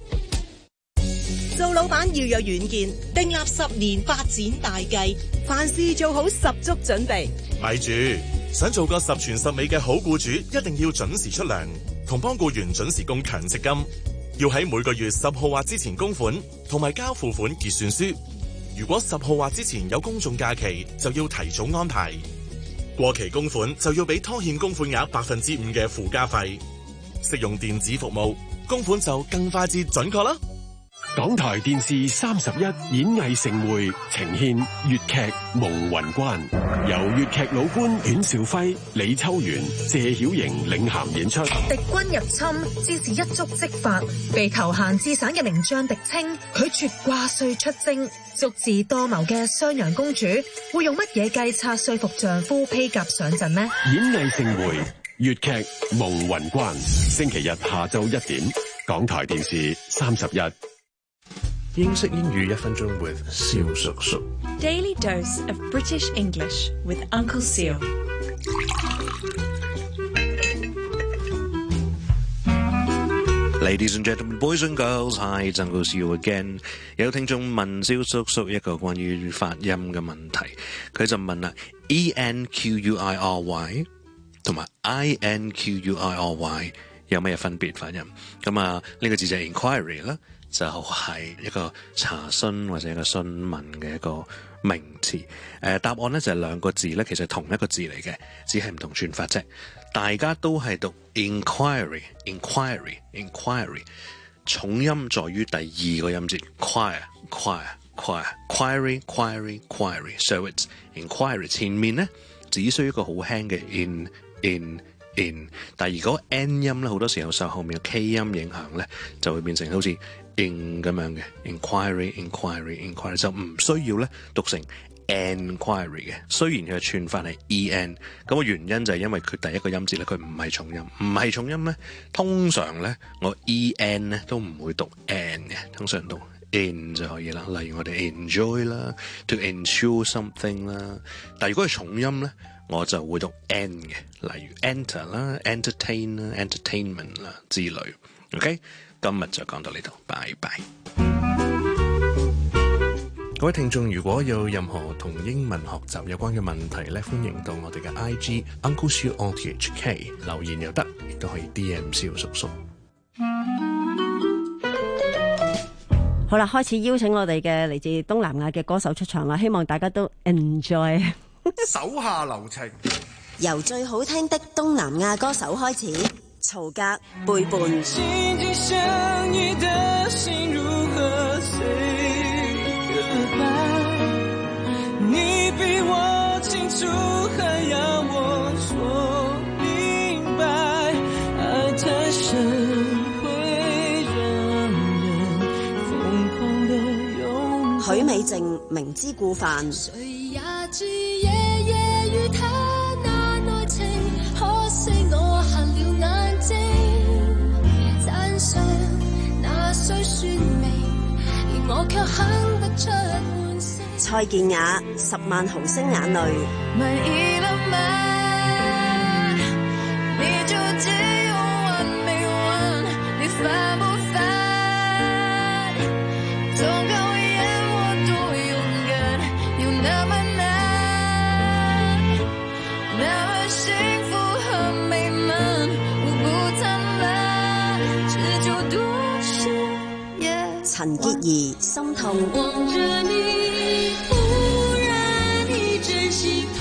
做老闆要有遠見，訂立十年發展大計，凡事做好十足準備。 咪住，想做個十全十美嘅好僱主，一定要準時出糧，同幫僱員準時供強積金，要喺每個月十號或之前供款，同埋交付款結算書。如果十號或之前有公眾假期，就要提早安排。過期供款就要俾拖欠供款額百分之五嘅附加費。適用電子服務，供款就更快捷準確啦。 港台電視三十一演藝盛會呈獻粵劇《夢魂關》，由粵劇老倌阮兆輝、李秋元、謝曉瑩領銜演出。 敵軍入侵，之是一觸即發。被投閒置省嘅名將狄青拒絕掛帥出征，足智多謀嘅襄陽公主會用乜嘢計策說服丈夫披甲上陣呢？ 演藝盛會粵劇《夢魂關》，星期日下晝一點，港台電視三十一。 英式英語一分鐘 with 蕭叔叔。 Daily dose of British English with Uncle Seal。 Ladies and gentlemen, boys and girls, hi, it's Uncle Seal again。有聽眾問蕭叔叔一個關於發音嘅問題，佢就問啦 E N Q U I R Y 同埋 I N Q U I R Y 有咩分別發音？咁啊，呢個字就係 inquiry 啦。就係一個查詢或者一個詢問嘅一個名詞。誒、呃、答案咧就係、是、兩個字咧，其實同一個字嚟嘅，只係唔同串法啫。大家都係讀 inquiry，inquiry，inquiry。重音在於第二個音節 quire，quire，quire，query，query，query。So it's inquiry。前面咧只需要一個好輕嘅 in，in，in。但係如果 n 音咧，好多時候受後面嘅 k 音影響咧，就會變成好似in 咁樣嘅 inquiry，inquiry，inquiry 就唔需要咧讀成 enquiry 嘅。雖然佢嘅串法係 en， 咁個原因就係因為佢第一個音節咧，佢唔係重音，唔係重音咧，通常咧我 en 咧都唔會讀 n 嘅，通常讀 in 就可以啦。例如我哋 enjoy 啦 ，to ensure something 啦。但如果係重音咧，我就會讀 n 嘅，例如 enter 啦、entertain 啦、entertainment 啦之類。OK。今日就講到呢度，拜拜。各位聽眾，如果有任何同英文學習有關嘅問題咧，歡迎到我哋嘅 I G Uncle Siu O T H K 留言又得，亦都可以 D M 蕭叔叔。 好啦，開始邀請我哋嘅嚟自東南亞嘅歌手出場啦，希望大家都 enjoy。 手下留情， 由最好聽的東南亞歌手開始。曹格背叛。 緊緊相依的心如何 say goodbye？ 你比我清楚，還要我說明白，愛太深會讓人瘋狂的擁抱。 許美靜明知故犯。 誰也知夜夜與他那愛情，可惜我瞎了眼睛，讚賞那雖算命，而我卻哼不出半聲。 蔡健雅十萬毫升眼淚。 滿意了嗎？你就只有完沒完，你煩不煩？總考驗我多勇敢，有那麼難，那麼幸福和美滿，無不燦爛，只就多時也。 陳潔儀心痛。 望着你忽然一陣心痛，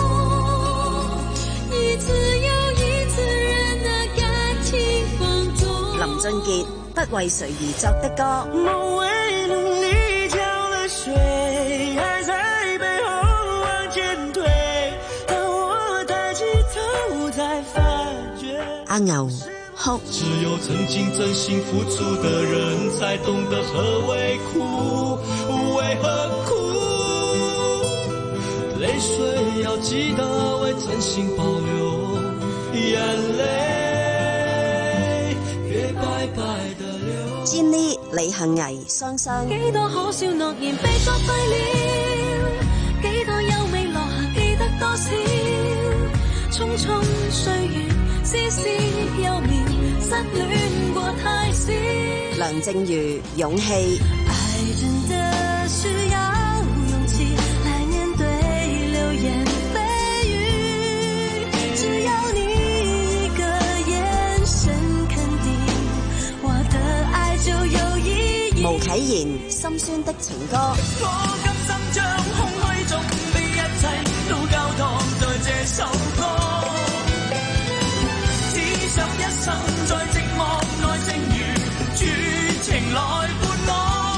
一次又一次讓那感情放縱。 林俊傑不為誰而作的歌。 夢為努力澆了水，愛在背後往前推，當我抬起頭才發覺。 阿牛哭。 只有曾經真心付出的人才懂得何為苦，為何苦，淚水要記得為真心保留，眼淚別白白的流。 Jenny 李幸倪雙雙。 幾多可笑諾言被作廢了，幾多優美落下記得多少，匆匆歲月絲絲幼苗，失戀過太少。 梁靜茹勇氣。 愛真的需要勇氣來面對流言蜚語，只要你一個眼神肯定，我的愛就有意義。 毛啟賢心酸的情歌。 我甘心將空虛中的一切都交託在這首歌，只想一生在寂寞內，正如絕情來伴我。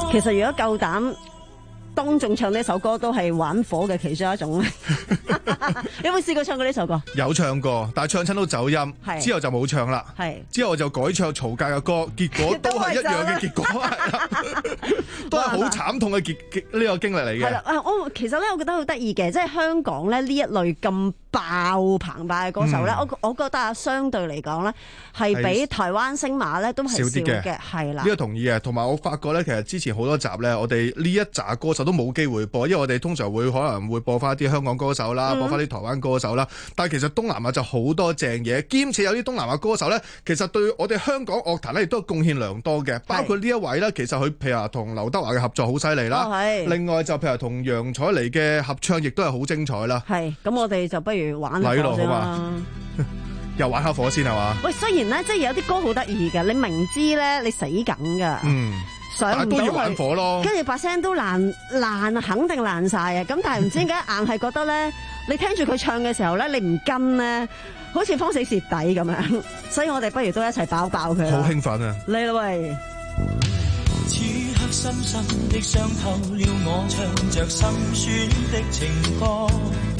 其實如果夠膽當眾唱呢首歌，都係玩火嘅其中一種。有冇試過唱過呢首歌？ 有唱過，但係唱親都走音，之後就冇唱啦。之後我就改唱曹格嘅歌，結果都係一樣嘅結果，都係好慘痛嘅結呢個經歷嚟嘅。 係啦，我其實咧，我覺得好得意嘅，即係香港咧呢一類咁爆澎湃嘅歌手咧，我、嗯、我覺得啊，相對嚟講咧，係比台灣星馬咧都係少啲嘅，係啦。呢個同意嘅，同埋我發覺咧，其實之前好多集咧，我哋呢一紮歌手都冇機會播，因為我哋通常會可能會播翻啲香港歌手啦，嗯、播翻啲台灣歌手啦。但係其實東南亞就好多正嘢，兼且有啲東南亞歌手咧，其實對我哋香港樂壇咧亦都貢獻良多嘅。包括呢一位咧，其實佢譬如話同劉德華嘅合作好犀利啦。哦、另外就譬如同楊采妮嘅合唱，亦都係好精彩啦。係，咁我哋就不如玩下火先啦。 又玩下火先係嘛？ 喂，雖然咧，即係有啲歌好得意嘅，你明知咧你死梗噶。嗯。上唔到去，跟住把聲都爛爛，肯定爛晒啊！咁但係唔知點解硬係覺得咧，你聽住佢唱嘅時候咧，你唔跟咧，好似慌死蝕底咁樣。所以我哋不如都一齊爆爆佢。 好興奮啊！ 嚟啦喂！ 此刻深深的傷透了我，唱着心酸的情歌，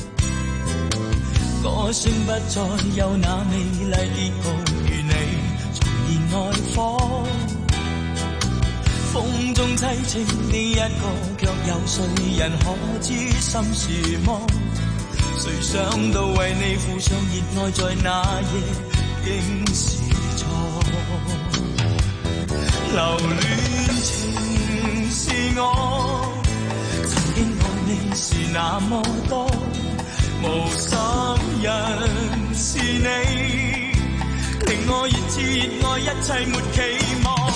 歌聲不再有那美麗結局，與你重燃愛火。風中凄清的一個，卻有誰人可知心是麼？誰想到為你付上熱愛，在那夜竟是錯。留戀情是我，曾經愛你是那麼多，無心人是你，令我熱熾熱愛，一切沒期望。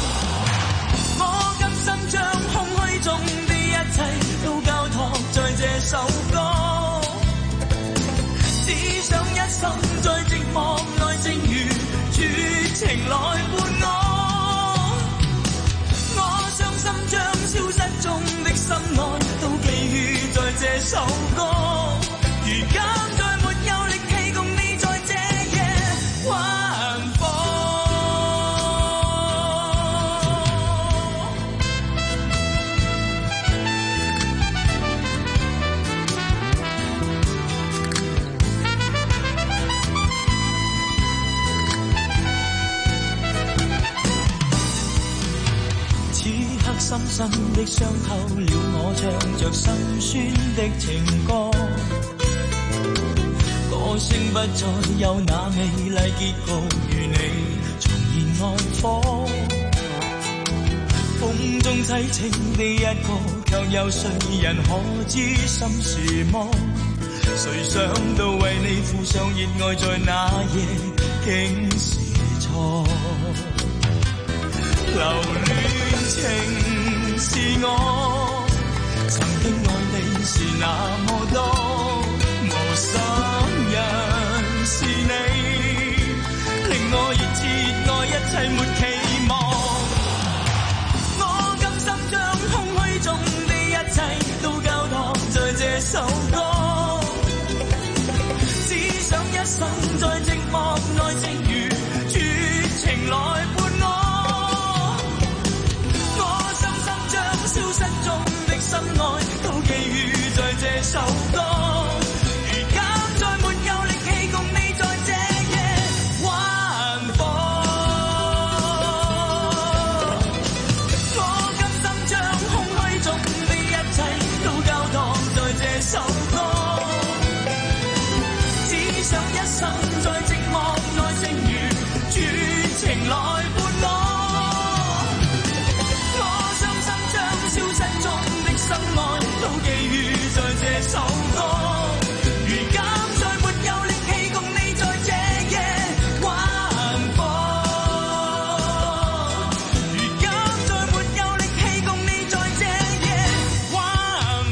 心將空虛中的一切都交託在這首歌，只想一生在寂寞內，正如絕情來伴我。我將心將消失中的心愛都寄予在這首歌，如今再沒有力氣共你在這夜玩火。深深的傷透了我，唱着心酸的情歌，歌聲不再有那美麗結局，與你重燃愛火。風中凄清的一個，卻有誰人可知心是麼？誰想到為你付上熱愛，在那夜竟是錯。留戀情是我，曾經愛你是那麼多，無心人是你，令我熱熾熱愛，一切沒期望。我甘心將空虛中的一切都交託在這首歌，只想一生在寂寞內，正如絕情來伴我。消失中的心愛都寄予在這首歌，如今再沒有力氣共你在這夜玩火。我甘心將空虛中的一切都交託在這首歌，只想一生在寂寞內，正如絕情來伴我。消失中的心愛都寄予在這首歌，如今再沒有力氣共你在這夜玩火，如今再沒有力氣共你在這夜玩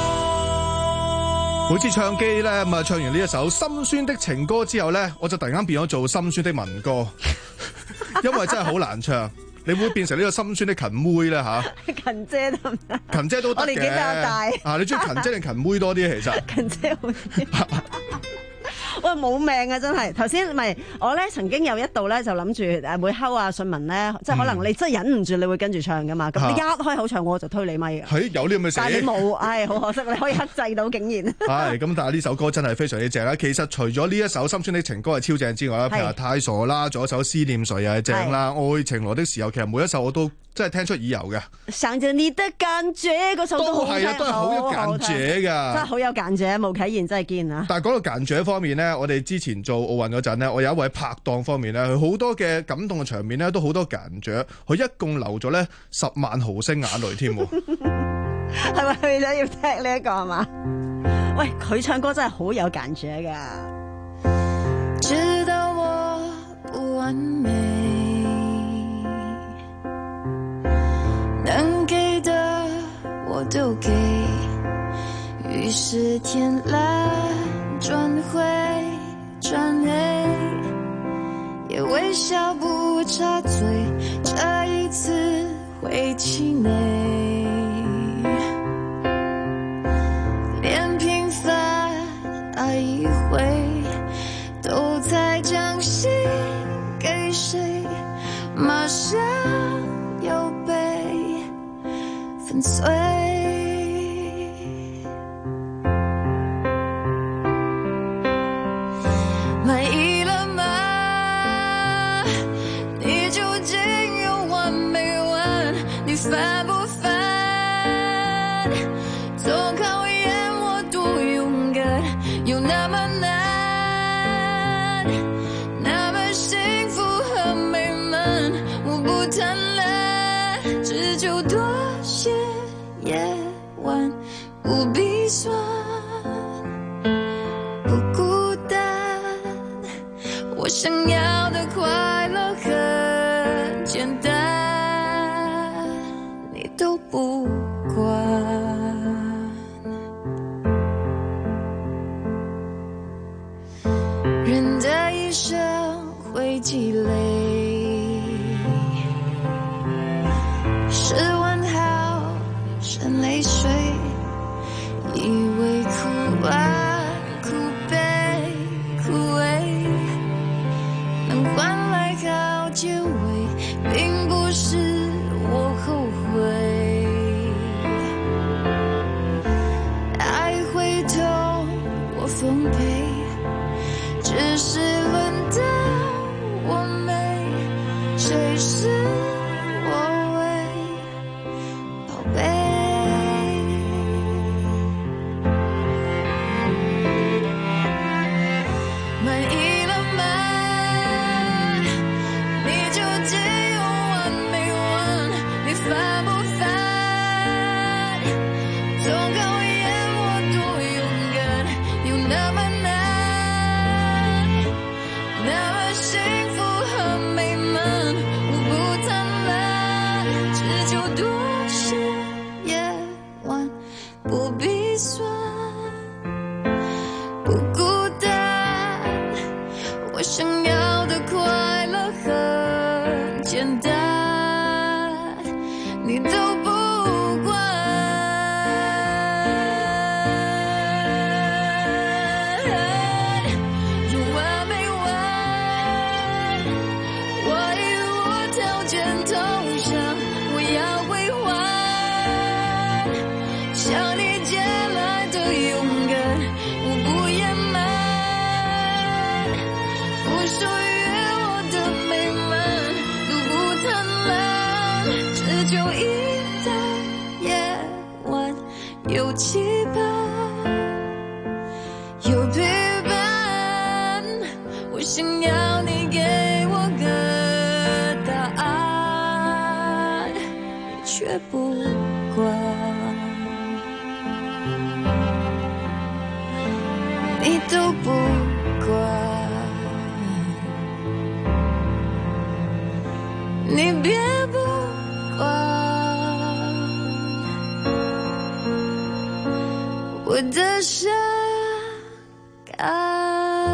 火。 每次唱機咧咁啊，唱完呢一首心酸的情歌之後咧，我就突然間變咗做心酸的民歌，因為真係好難唱。你會變成呢個心酸的勤妹咧吓？ 勤姐得唔得？ 勤姐都得嘅。我年紀比較大。啊，你中意勤姐定勤妹多啲？其實勤姐好啲。 喂，冇命啊！真係頭先咪我咧曾經有一度咧就諗住誒會睺啊信文咧，即係可能你真係忍唔住，你會跟住唱噶嘛。咁、嗯、你一開口唱，我就推你咪嘅。 係有呢咁嘅事， 但係你冇，唉，好可惜，你可以克制到，竟然。 係咁，但係呢首歌真係非常之正啦。其實除咗呢一首《心酸的情歌》係超正之外啦，譬如太傻啦，仲有一首《思念誰》又係正啦，《愛情來的時候》其實每一首我都真係聽出耳油嘅。想着你的感覺嗰首都好聽，都係啊，都係好有感覺㗎， 真係好有感覺，毛啟賢真係堅啊！ 但係講到感覺方面呢，我哋之前做奧運嗰陣呢，我有一位拍檔方面呢，佢好多嘅感動嘅場面呢，都好多感覺，佢一共流咗呢十萬毫升眼淚添。 係咪去咗要踢呢一個係嘛？喂，佢唱歌真係好有感覺噶。 知道我不完美，能給的我都給，於是天藍轉灰轉黑，也微笑不插嘴，這一次會氣餒，連平凡愛一回都在將心給誰，馬上又被粉碎。滿意了嗎？你究竟有完沒完？你煩不煩？總考驗我多勇敢，有那麼難，那麼幸福和美滿，我不貪婪，只求多些夜晚，不必酸，不孤單，我想要的快樂很簡單，你都不管。人的一生會積累，失完好生淚水，以為哭啊哭悲枯萎，能換來好結尾，並不是我後悔。愛會痛我奉陪，只是輪到我沒，誰是我為寶貝。滿意了嗎？你究竟有完沒完？你煩不煩？總考驗我多勇敢，有那麼難，那麼幸福和美滿，我不貪婪，只求多些夜晚，不必酸，不孤單，我想要的快樂很簡單，你都不管。有完沒完？我已無條件投降，我要歸還，向你借來的勇敢，我不掩瞞，不屬於我的美滿，都不貪婪，只求一到夜晚有期盼，有陪伴，我想要你給我個答案，你卻不管，你都不管，你別不管我的傷感。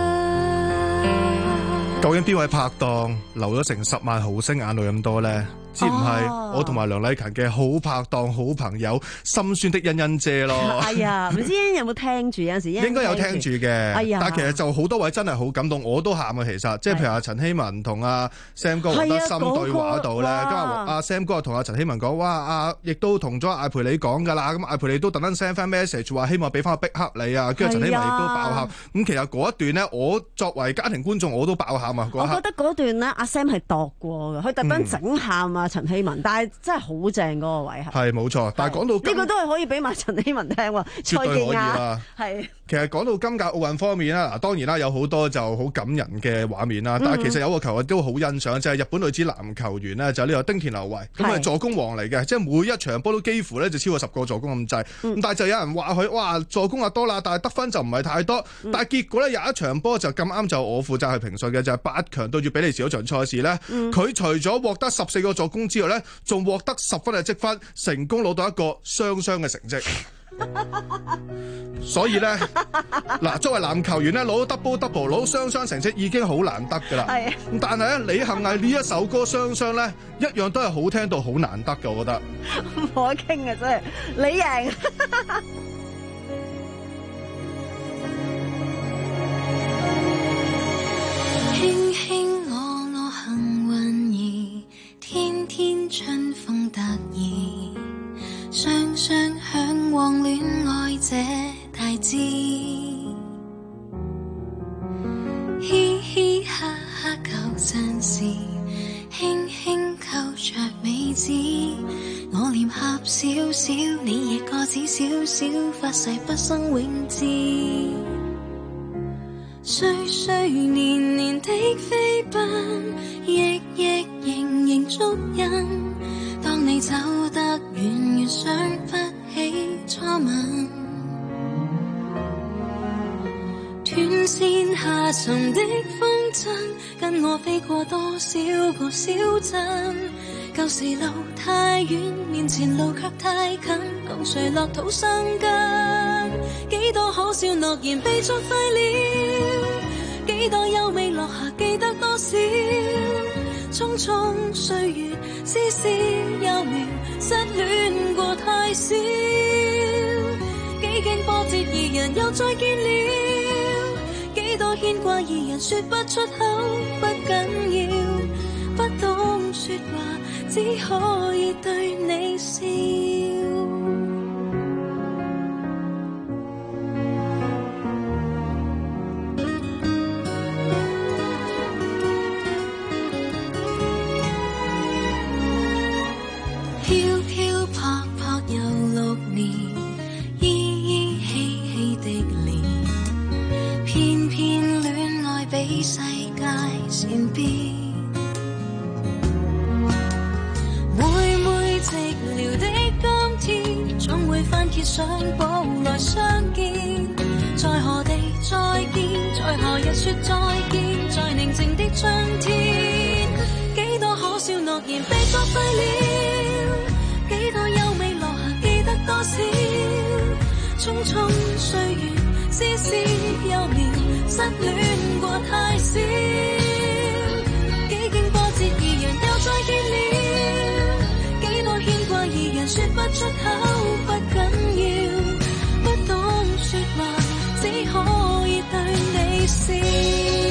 究竟邊位拍檔流咗成十萬毫升眼淚咁多呢？ 知唔係、哦、我同埋梁禮勤嘅好拍檔、好朋友，心酸的欣欣姐咯。 哎呀，唔知欣欣有冇聽住？有陣時應該有聽住嘅。哎呀，但係其實就好多位真係好感動，我都喊啊！其實即係譬如阿陳希文同阿 Sam 哥獲得心對話度咧，今日阿 Sam 哥同阿陳希文講，哇！阿亦都同咗艾培你講㗎啦，咁艾培你都特登 send 翻 message 話希望俾翻個逼克你啊，跟住陳希文亦都爆喊。咁其實嗰一段咧，我作為家庭觀眾我都爆喊啊！ 我覺得嗰段咧，阿 Sam 係度過嘅，佢特登整喊啊陳希文，但係真係好正嗰個位係。 係冇錯，但係講到呢個都係可以俾埋陳希文聽喎， 絕對可以啦。 係。 其實講到今屆奧運方面啦，嗱當然啦，有好多就好感人嘅畫面啦。但係其實有個球我都好欣賞，就係、是、日本女子籃球員呢，就係呢個丁田流惠，咁係助攻王嚟嘅，即係每一場波都幾乎咧就超過十個助攻咁滯。咁、嗯、但係就有人話佢哇助攻啊多啦，但係得分就唔係太多。嗯、但係結果咧有一場波就咁啱就我負責去評述嘅，就係、是、八強對住比利時嗰場賽事咧，佢、嗯、除咗獲得十四個助攻之外咧，仲獲得十分嘅積分，成功攞到一個雙雙嘅成績。所以咧，嗱，作為籃球員咧，攞 double double 攞雙雙成績已經好難得噶啦。係。咁但係咧，李幸倪呢一首歌雙雙咧，一樣都係好聽到好難得噶，我覺得。 冇得傾啊，真係你贏。 輕輕我我幸運兒，天天春風得意。雙雙向往戀愛這大志，嘻嘻哈哈舊陣時，輕輕扣着尾指，我臉合少少，你亦個子少少，發誓不生永誌。歲歲年年的飛奔，亦亦仍仍足印。當你走得遠，越想不起初吻。斷線下沉的風箏，跟我飛過多少個小鎮。舊時路太遠，面前路卻太近，共誰落土生根？幾多可笑諾言被作廢了，幾多優美落下記得多少？匆匆歲月，絲絲幼苗，失戀過太少。幾經波折，二人又再見了。幾多牽掛，二人說不出口，不緊要。不懂說話，只可以對你笑。比世界善變，每每寂寥的今天，總會翻揭相簿來相見。在何地再見，在何日說再見，在寧靜的春天，幾多可笑諾言被作廢了，幾多優美落下記得多少？匆匆歲月，絲絲幼苗，失戀過太少。幾經波折，二人又再見了。幾多牽掛，二人說不出口，不緊要。不懂說話，只可以對你笑。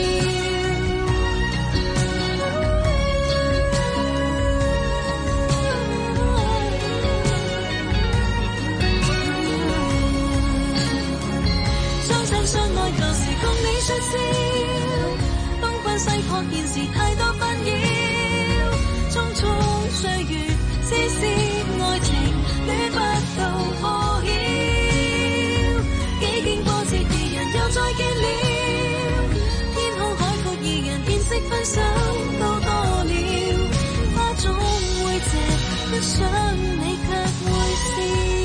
相愛舊時共你說笑，東奔西撲現時太多紛擾。匆匆歲月，絲絲愛情戀不到破曉。幾經波折，二人又再見了。天空海闊，二人見識分手都多了。花總會謝，一想你卻會笑。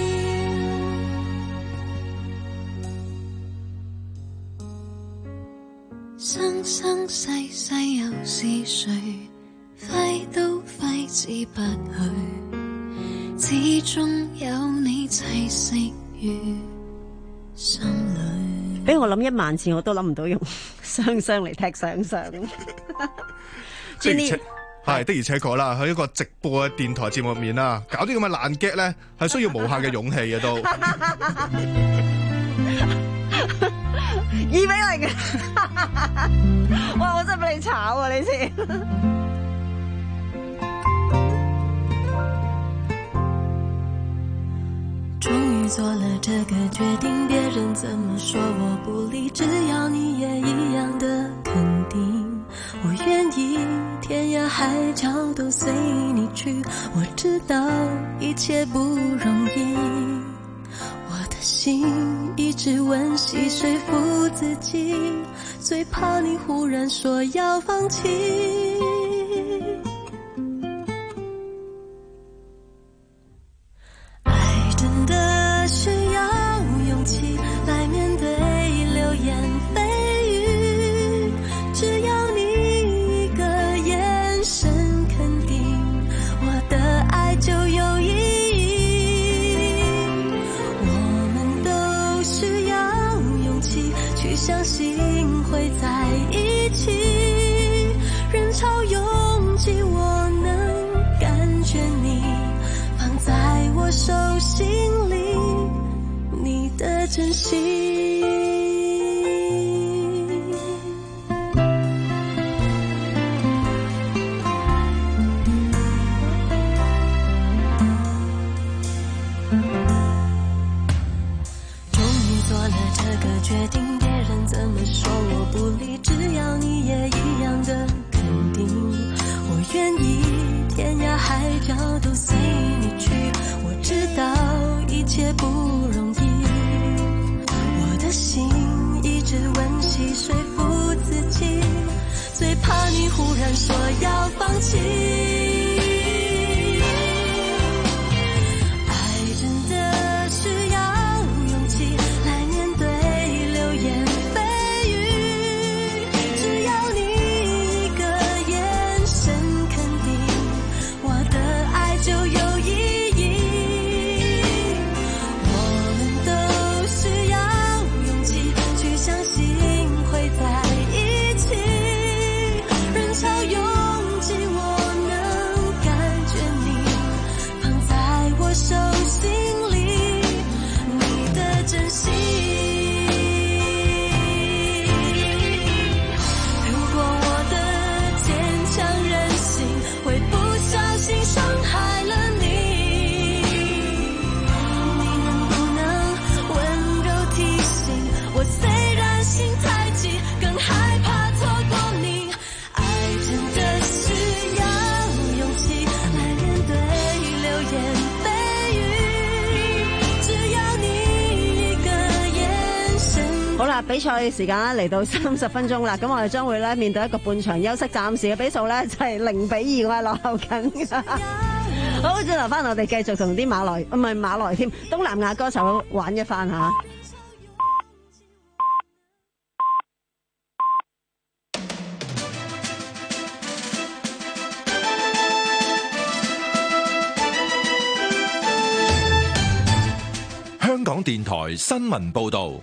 生生世世又是誰，揮都揮之不去，始終有你棲息於心裏。 俾我諗一萬次，我都諗唔到用雙雙嚟踢雙雙。 即係係的而且確啦，喺一個直播嘅電台節目入面啦，搞啲咁嘅爛 gag 咧，係需要無限嘅勇氣嘅都。 二比零嘅，哇！我真係俾你炒啊呢次。 終於做了這個決定，別人怎麼說我不理，只要你也一樣的肯定，我願意天涯海角都隨你去。我知道一切不容易，我的心一直溫習說服自己，最怕你忽然說要放棄。相信會在一起，人潮擁擠，我能感覺你放在我手心裡，你的真心。終於做了這個決定，怎麼說我不理，只要你也一樣的肯定，我願意天涯海角都隨你去。我知道一切不容易，我的心一直溫習說服自己，最怕你忽然說要放棄。比賽嘅時間咧嚟到三十分鐘啦，咁我哋將會咧面對一個半場休息，暫時嘅比數咧就係零比二，我係落後緊㗎。好，轉頭翻我哋繼續同啲馬來唔係馬來添，東南亞歌手玩一番嚇。 香港電台新聞報導。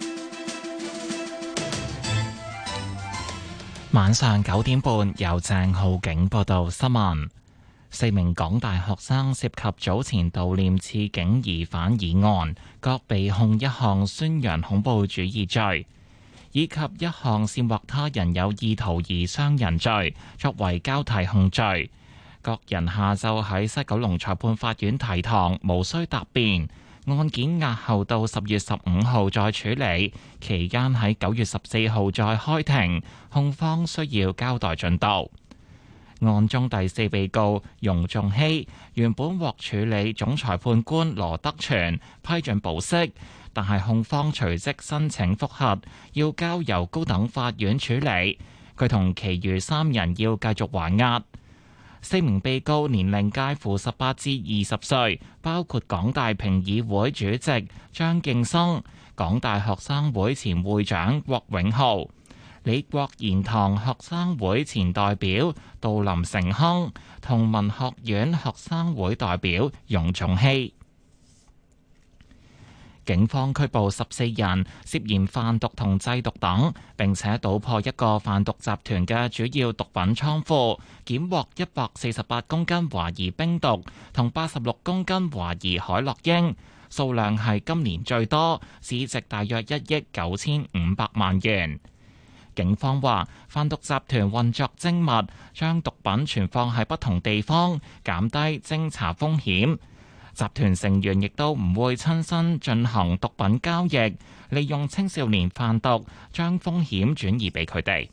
晚上九點半，由鄭浩景報道新聞。四名港大學生涉及早前悼念刺警疑犯議案，各被控一項宣揚恐怖主義罪，以及一項煽惑他人有意圖而傷人罪，作為交替控罪。各人下晝喺西九龍裁判法院提堂，無需答辯。案件押後到十月十五號再處理，期間喺九月十四號再開庭，控方需要交代進度。案中第四被告容仲希原本獲處理總裁判官羅德全批准保釋，但係控方隨即申請覆核，要交由高等法院處理。佢同其餘三人要繼續還押。四名被告年齡介乎十八至二十歲，包括港大評議會主席張敬生、港大學生會前會長郭永浩、李國賢堂學生會前代表杜林成亨同文學院學生會代表容仲希。 警方拘捕十四人，涉嫌販毒同製毒等，並且搗破一個販毒集團嘅主要毒品倉庫，檢獲一百四十八公斤懷疑冰毒同八十六公斤懷疑海洛因，數量係今年最多，市值大約一億九千五百萬元。警方話，販毒集團運作精密，將毒品存放喺不同地方，減低偵查風險。集團成員亦都唔會親身進行毒品交易，利用青少年販毒，將風險轉移俾佢哋。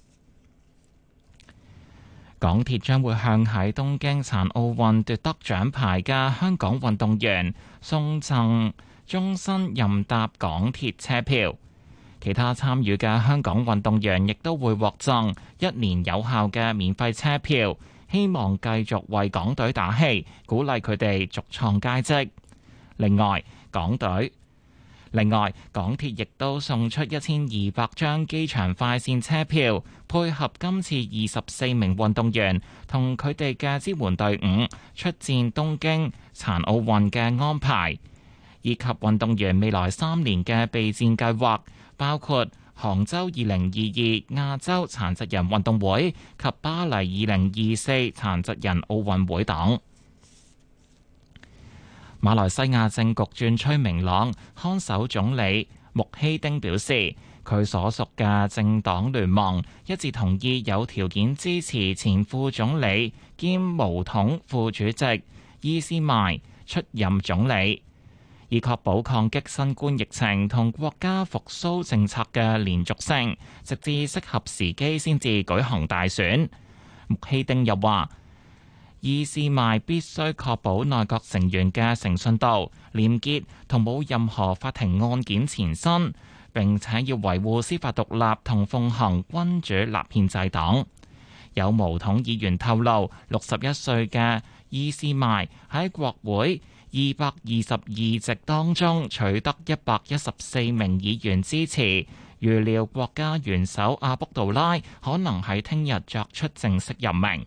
港鐵將會向喺東京殘奧運奪得獎牌嘅香港運動員送贈終身任搭港鐵車票，其他參與嘅香港運動員亦都會獲贈一年有效嘅免費車票。希望繼續為港隊打氣，鼓勵佢哋續創佳績。另外，港隊另外港鐵亦都送出一千二百張機場快線車票，配合今次二十四名運動員同佢哋嘅支援隊伍出戰東京殘奧運嘅安排，以及運動員未來三年嘅備戰計劃，包括杭州二零二二亞洲殘疾人運動會及巴黎二零二四殘疾人奧運會等。馬來西亞政局轉趨明朗，看守總理穆希丁表示，佢所屬嘅政黨聯盟一致同意有條件支持前副總理兼巫統副主席伊斯邁出任總理，以確保抗擊新冠疫情同國家復甦政策嘅連續性，直至適合時機先至舉行大選。穆希丁又話，伊斯邁必須確保內閣成員嘅誠信度、廉潔同冇任何法庭案件纏身，並且要維護司法獨立同奉行君主立憲制等。有巫統議員透露，六十一歲嘅伊斯邁喺國會二百二十二席當中取得一百一十四名議員支持，預料國家元首阿卜杜拉可能喺聽日作出正式任命。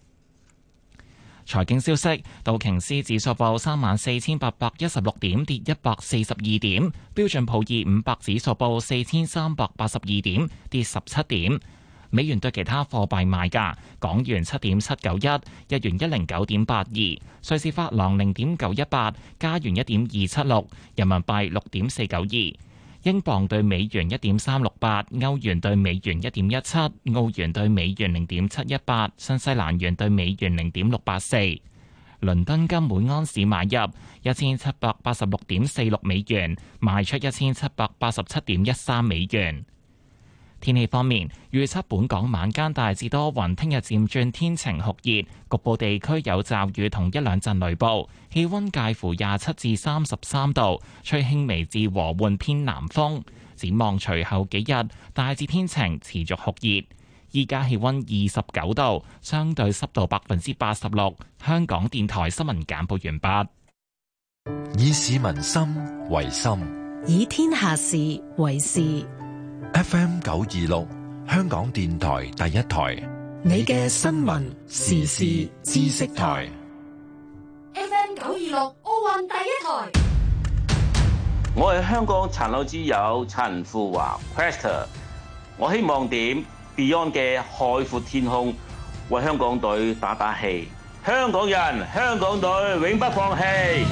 財經消息，道瓊斯指數報三萬四千八百一十六點，跌一百四十二點；標準普爾五百指數報四千三百八十二點，跌十七點。美元對其他貨幣賣價：港元七點七九一，日元一零九點八二，瑞士法郎零點九一八，加元一點二七六，人民幣六點四九二，英鎊對美元一點三六八，歐元對美元一點一七，澳元對美元零點七一八，新西蘭元對美元零點六八四。倫敦金每安士買入一千七百八十六點四六美元，賣出一千七百八十七點一三美元。天氣方面，預測本港晚間大致多雲，聽日漸轉天晴酷熱，局部地區有驟雨同一兩陣雷暴，氣溫介乎廿七至三十三度，吹輕微至和緩偏南風。展望隨後幾日，大致天晴，持續酷熱。依家氣溫二十九度，相對濕度百分之八十六。香港電台新聞簡報完畢。 以市民心為心， 以天下事為事。 F M 九二六，香港電台第一台， 你嘅新聞時事知識台。 F M 九二六，奧運第一台。 我係香港殘奧之友陳富華 Quester， 我希望點 Beyond 嘅海闊天空為香港隊打打氣。香港人，香港隊永不放棄。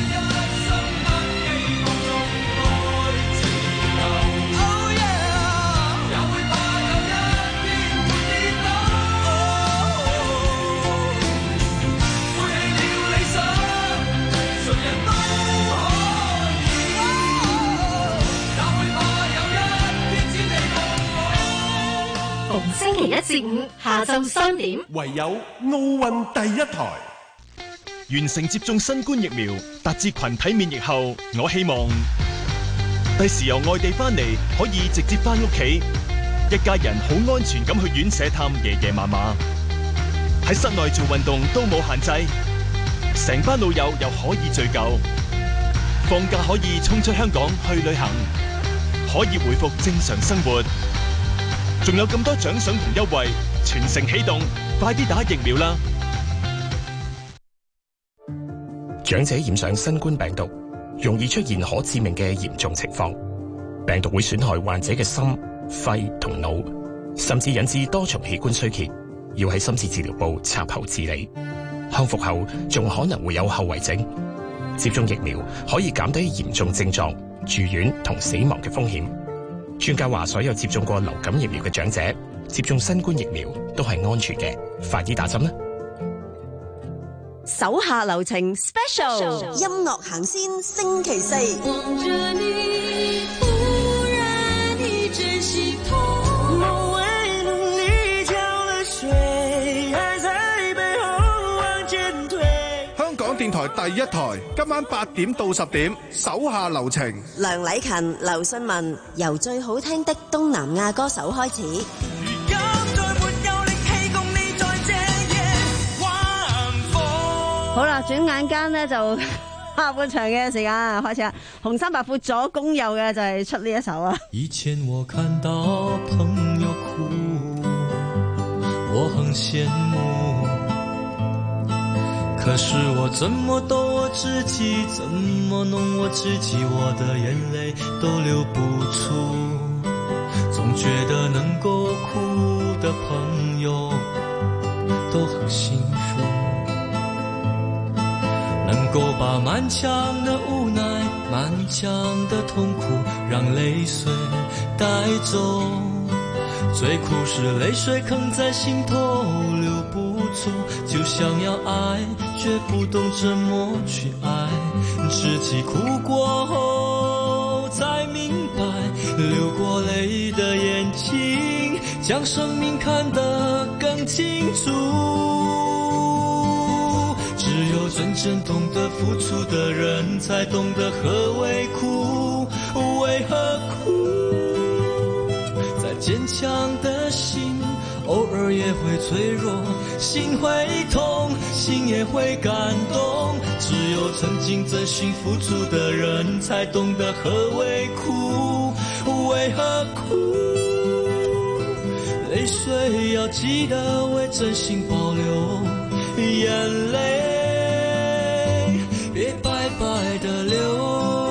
逢星期一至五下晝三點， 唯有奧運第一台。 完成接種新冠疫苗，達至群體免疫後，我希望第時由外地翻嚟可以直接翻屋企，一家人好安全咁去院舍探爺爺嫲嫲，喺室內做運動都冇限制，成班老友又可以聚舊，放假可以衝出香港去旅行，可以回復正常生活。仲有咁多獎賞同優惠，全城起動，快啲打疫苗啦！ 長者染上新冠病毒， 容易出現可致命嘅嚴重情況。病毒會損害患者嘅心、肺同腦，甚至引致多重器官衰竭，要喺深切治療部插喉治理。康復後仲可能會有後遺症。接種疫苗可以減低嚴重症狀、住院同死亡嘅風險。專家話，所有接種過流感疫苗嘅長者接種新冠疫苗都係安全嘅，快啲打針啦！ 手下留情 Special 音樂行先星期四。 望着你，忽然一陣心痛。 我為了你澆了水，還在背後往前推。 香港電台第一台，今晚八點到十點，手下留情。 梁禮勤、劉信文，由最好聽的東南亞歌手開始。 好啦，轉眼間呢，就下半場嘅時間開始啦。紅衫白褲左攻右嘅就係出呢一首啊。 以前我看到朋友哭，我很羨慕，可是我怎麼逗我自己，怎麼弄我自己，我的眼淚都流不出，總覺得能夠哭的朋友都很幸福，能夠把滿腔的無奈，滿腔的痛苦，讓淚水帶走。最苦是淚水哽在心頭留不住，就想要愛，卻不懂怎麼去愛。自己哭過後才明白，流過淚的眼睛，將生命看得更清楚。只有真正懂得付出的人，才懂得何為苦，為何苦？再堅強的心，偶爾也會脆弱，心會痛，心也會感動。只有曾經真心付出的人，才懂得何為苦，為何苦？淚水要記得為真心保留，眼淚別白白的流。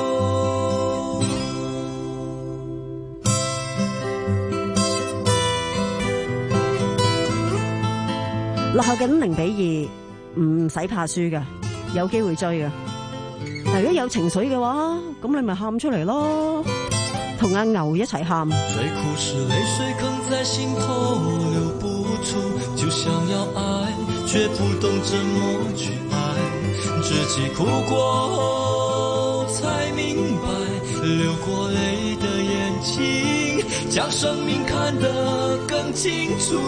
落後緊零比二，唔使怕輸㗎，有機會追㗎。但如果有情緒嘅話，咁你咪喊出嚟咯，同阿牛一齊喊。 最苦是淚水哽在心頭流不出，就想要愛，卻不懂怎麼去愛。自己哭過後才明白，流過淚的眼睛，將生命看得更清楚。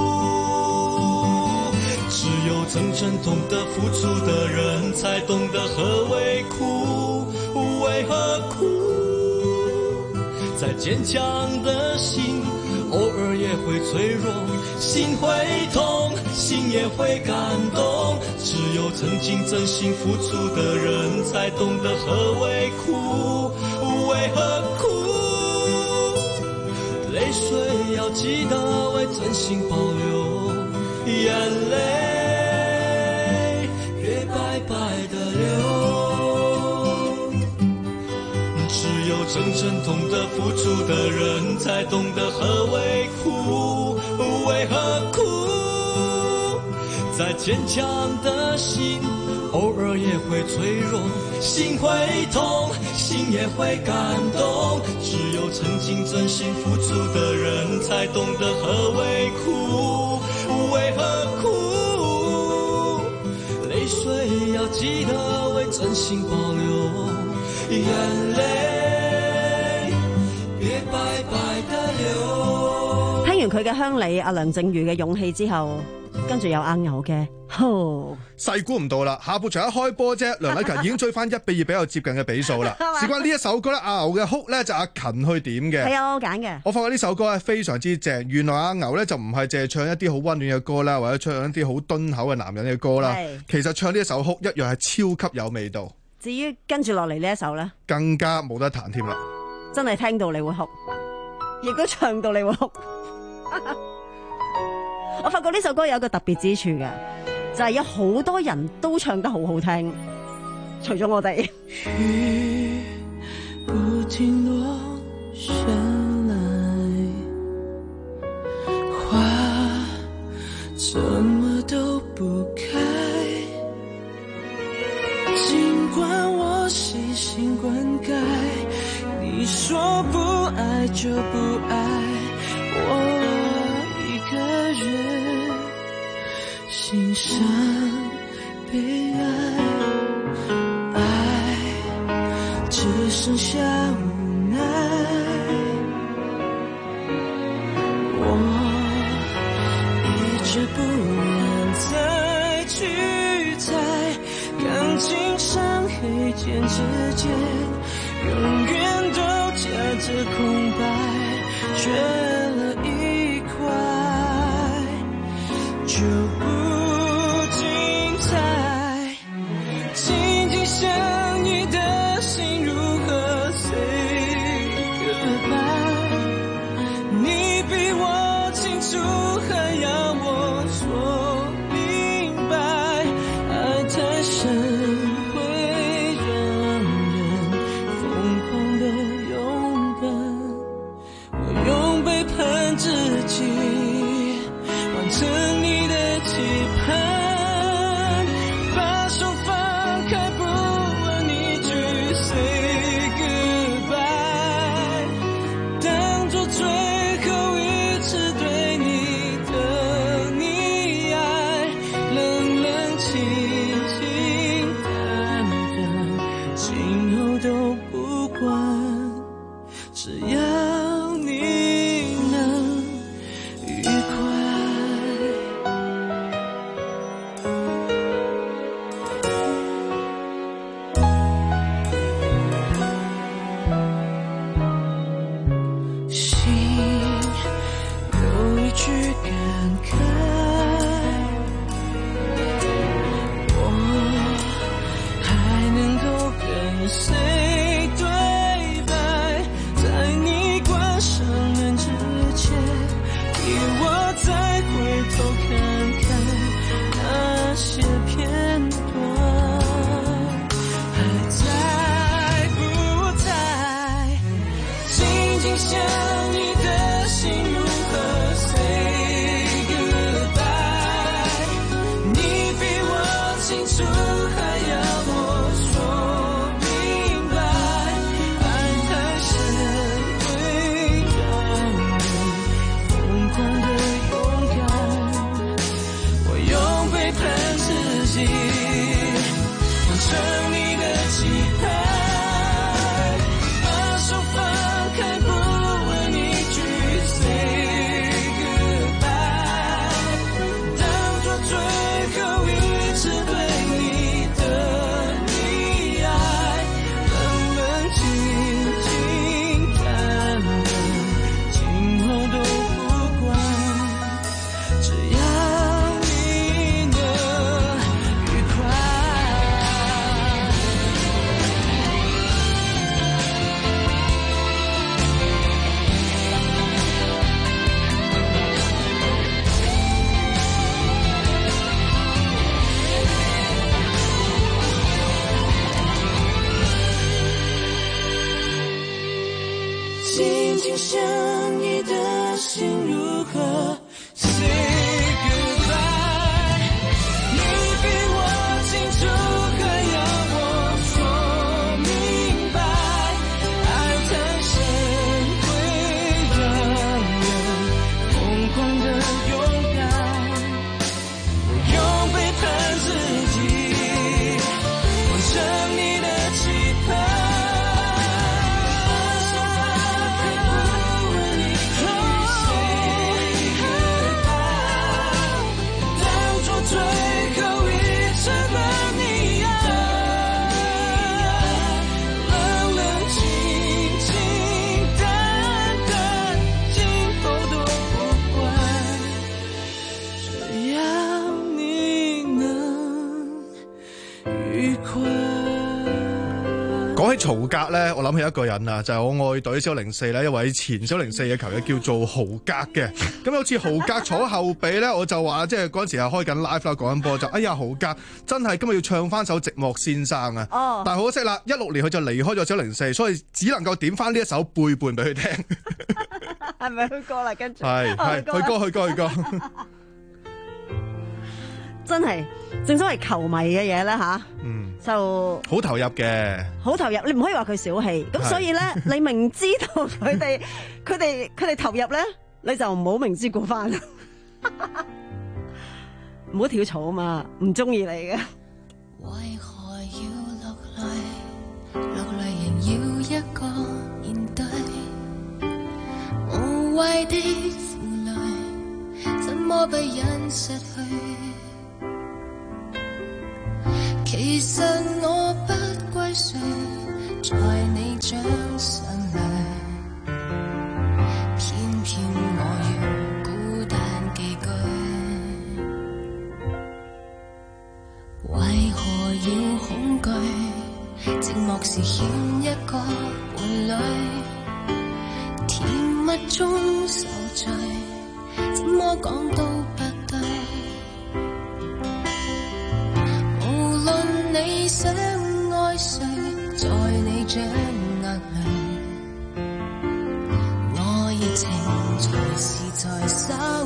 只有真正懂得付出的人，才懂得何為苦，為何苦？再堅強的心，偶爾也會脆弱，心會痛，心也會感動。只有曾經真心付出的人，才懂得何為苦，為何苦？淚水要記得為真心保留，眼淚別白白的流。只有真正懂得付出的人，才懂得何為苦，為何苦？再堅強的心，偶爾也會脆弱，心會痛，心也會感動。只有曾經真心付出的人，才懂得何為苦，為何苦？淚水要記得為真心保留，眼淚別白白的流。 聽完佢嘅鄉里，阿梁靜茹嘅勇氣之後，跟住有阿牛嘅，吼！ 細估唔到啦，下半場一開波啫，梁禮勤已經追翻一比二比較接近嘅比數啦。事關呢一首歌咧，阿牛嘅哭咧就阿勤去點嘅。 係啊，我揀嘅。我發覺呢首歌咧非常之正。原來阿牛咧就唔係淨係唱一啲好溫暖嘅歌啦，或者唱一啲好敦厚嘅男人嘅歌啦。其實唱呢一首哭一樣係超級有味道。 至於跟住落嚟呢一首咧， 更加冇得彈添啦。 真係聽到你會哭，亦都唱到你會哭。我發覺呢首歌有一個特別之處嘅，就係有好多人都唱得好好聽， 除咗我哋。 雨不停落下來，花怎麼都不開，儘管我細心灌溉，你說不愛就不愛，我一個人欣賞被愛，愛只剩下無奈，我一直不願再去猜，鋼琴上黑鍵之間永遠都夾着空白，缺了一塊就不精彩，緊緊相依的心如何 say goodbye， 你比我清楚還要我說明白，愛太深會讓人瘋狂的勇敢，我用背叛自己完成你的期盼，把手放開不問一句 say goodbye， 當作最後一次對你的溺愛，冷冷清清淡淡，今後都不管，只要你能愉快。心有一句感慨，我還能夠跟誰對白，在你關上門之前，替我再回頭看看那些片段，還在不在，緊緊相依的心如何 say goodbye， 你比我清楚還要我說明白，愛太深會讓人瘋狂的勇敢，我用背叛自己完成你的期盼，把手放開不問一句 say goodbye， 當作最後一次對你的溺愛，冷冷清清淡淡，今後都不管，只要你能愉快。緊緊相依的心如何 say goodbye， 你比我清楚還要我說明白，愛太深會讓人瘋狂的勇敢，我用背叛自己完成你的期盼，把手放開不問一句 say 起曹格咧，我諗起一個人啊，就係、是、我愛隊小零四咧，一位前小零四嘅球員叫做豪格嘅。咁有次豪格坐後備咧，我就話即係嗰陣時係開緊 live 啦，講緊波就，哎呀豪格真係今日要唱翻首《寂寞先生》啊！哦，但係可惜啦，一六年佢就離開咗小零四，所以只能夠點翻呢一首背叛俾佢聽。 係咪去歌啦？跟住係係去歌去歌去歌。 真係正所謂球迷嘅嘢咧吓，嗯，就好投入嘅， 好投入。你唔可以話佢小氣，咁所以咧，你明知道佢哋佢哋佢哋投入咧，你就唔好明知故犯，唔好跳槽啊嘛，唔中意你嘅。 為何要落淚？落淚仍要一個面對，無謂的負累，怎麼不忍失去？其實我不歸誰，在你掌心裏，偏偏我要孤單寄居。為何要恐懼？寂寞時欠一個伴侶，甜蜜中受罪，怎麼講都不對。你想愛誰，在你掌握裏，我熱情隨時在手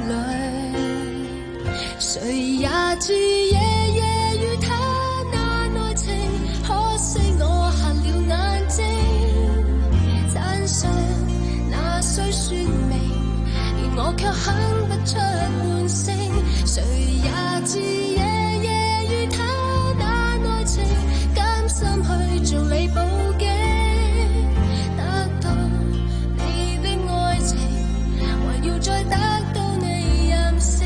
裏，誰也知夜夜與他那愛情，可惜我瞎了眼睛，讚賞那雖說明，而我卻哼不出半聲，誰也知夜夜與他甘心去做你報警，得到你的愛情，還要再得到你任性。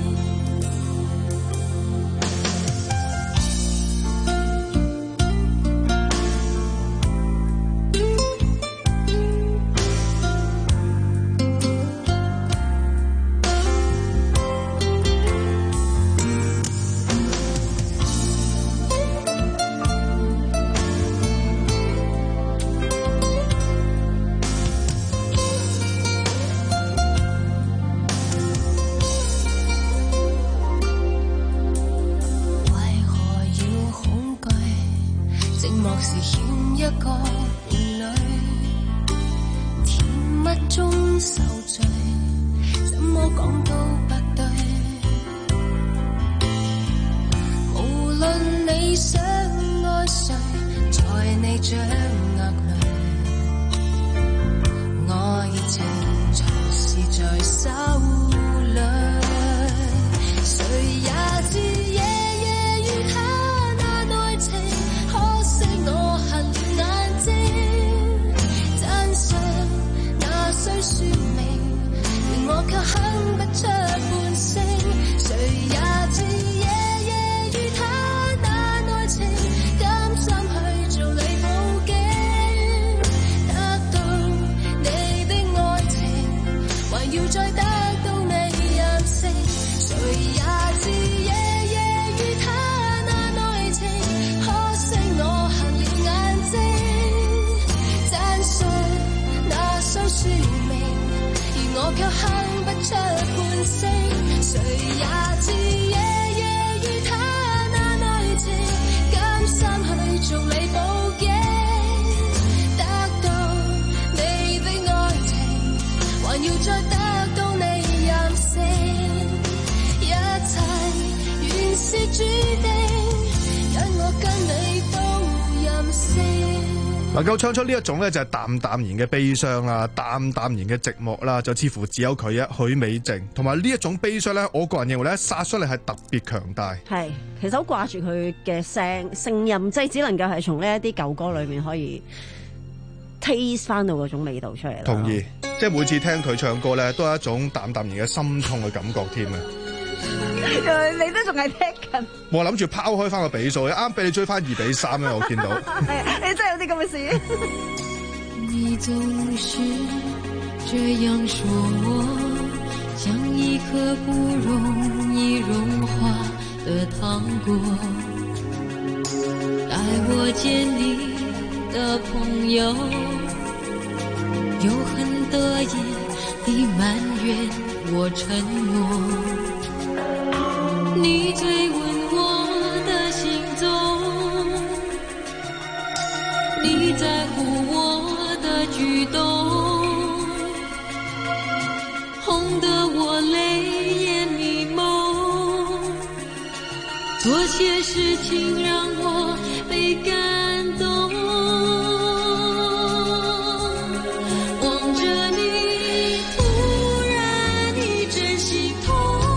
能夠唱出呢一種咧，就係淡淡然嘅悲傷啦，淡淡然嘅寂寞啦，就似乎只有佢一許美靜。同埋呢一種悲傷咧，我個人認為咧，殺傷力係特別強大。 係，其實好掛住佢嘅聲聲音，即係只能夠係從呢一啲舊歌裏面可以 taste 翻到嗰種味道出嚟。 同意，即係每次聽佢唱歌咧，都係一種淡淡然嘅心痛嘅感覺添啊！ 你都仲係聽緊？ 我諗住拋開翻個比數，啱俾你追翻二比三咧，我見到。 你真係有啲咁嘅事。 你總是這樣說我，像一顆不容易融化的糖果，待我見你的朋友，又很得意地埋怨我承诺。你追问我的行踪，你在乎我的举动，哄得我泪眼迷蒙，做些事情让我被感动。望着你，突然一阵心痛，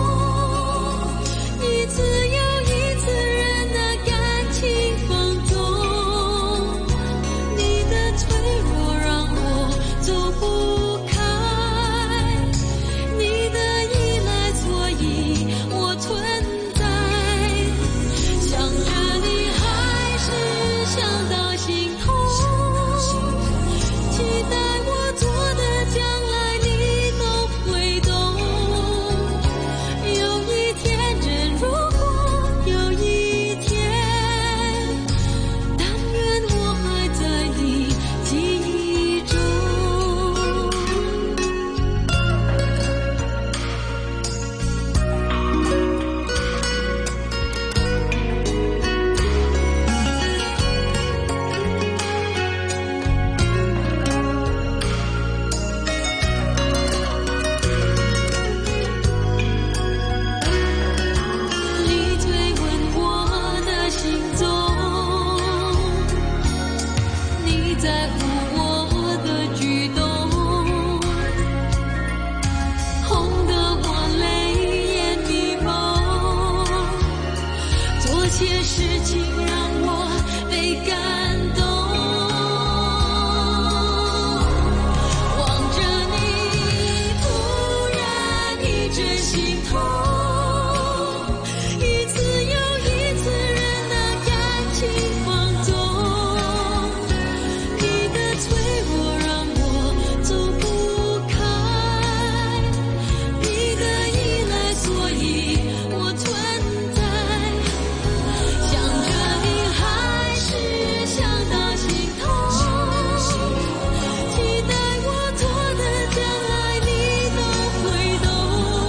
一次又一次人的感情放纵，你的脆弱让我走不开，你的依赖所以我存在，想着你还是想到心痛，期待我做的将来你都会懂，有一天真如果有一天，但愿我还在你记忆中。你追问我的行踪，你在乎我的举动，哄得我泪眼迷蒙，做些事情让我被感动。望着你，突然一阵心痛，一次又一次人的感情放纵，你的脆弱让我走不开，你的依赖所以我存在，想着你还是想到心痛，期待我做的将来你都会懂，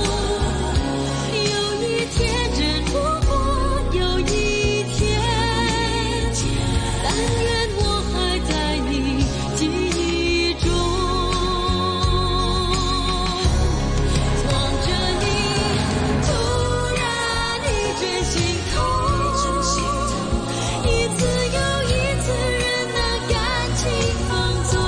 有一天真如果有一天，但愿我还在你记忆中。望着你，突然一阵心痛，一次又一次人的感情放纵，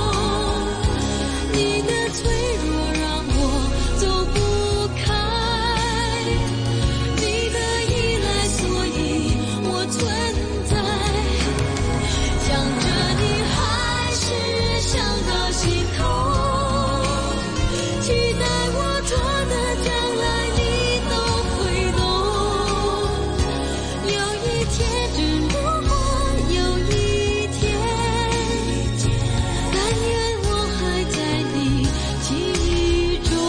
你的脆弱让我走不开，你的依赖所以我存在，想着你还是想到心痛，期待我做的将来你都会懂，有一天真如果有一天，但愿我还在你记忆中，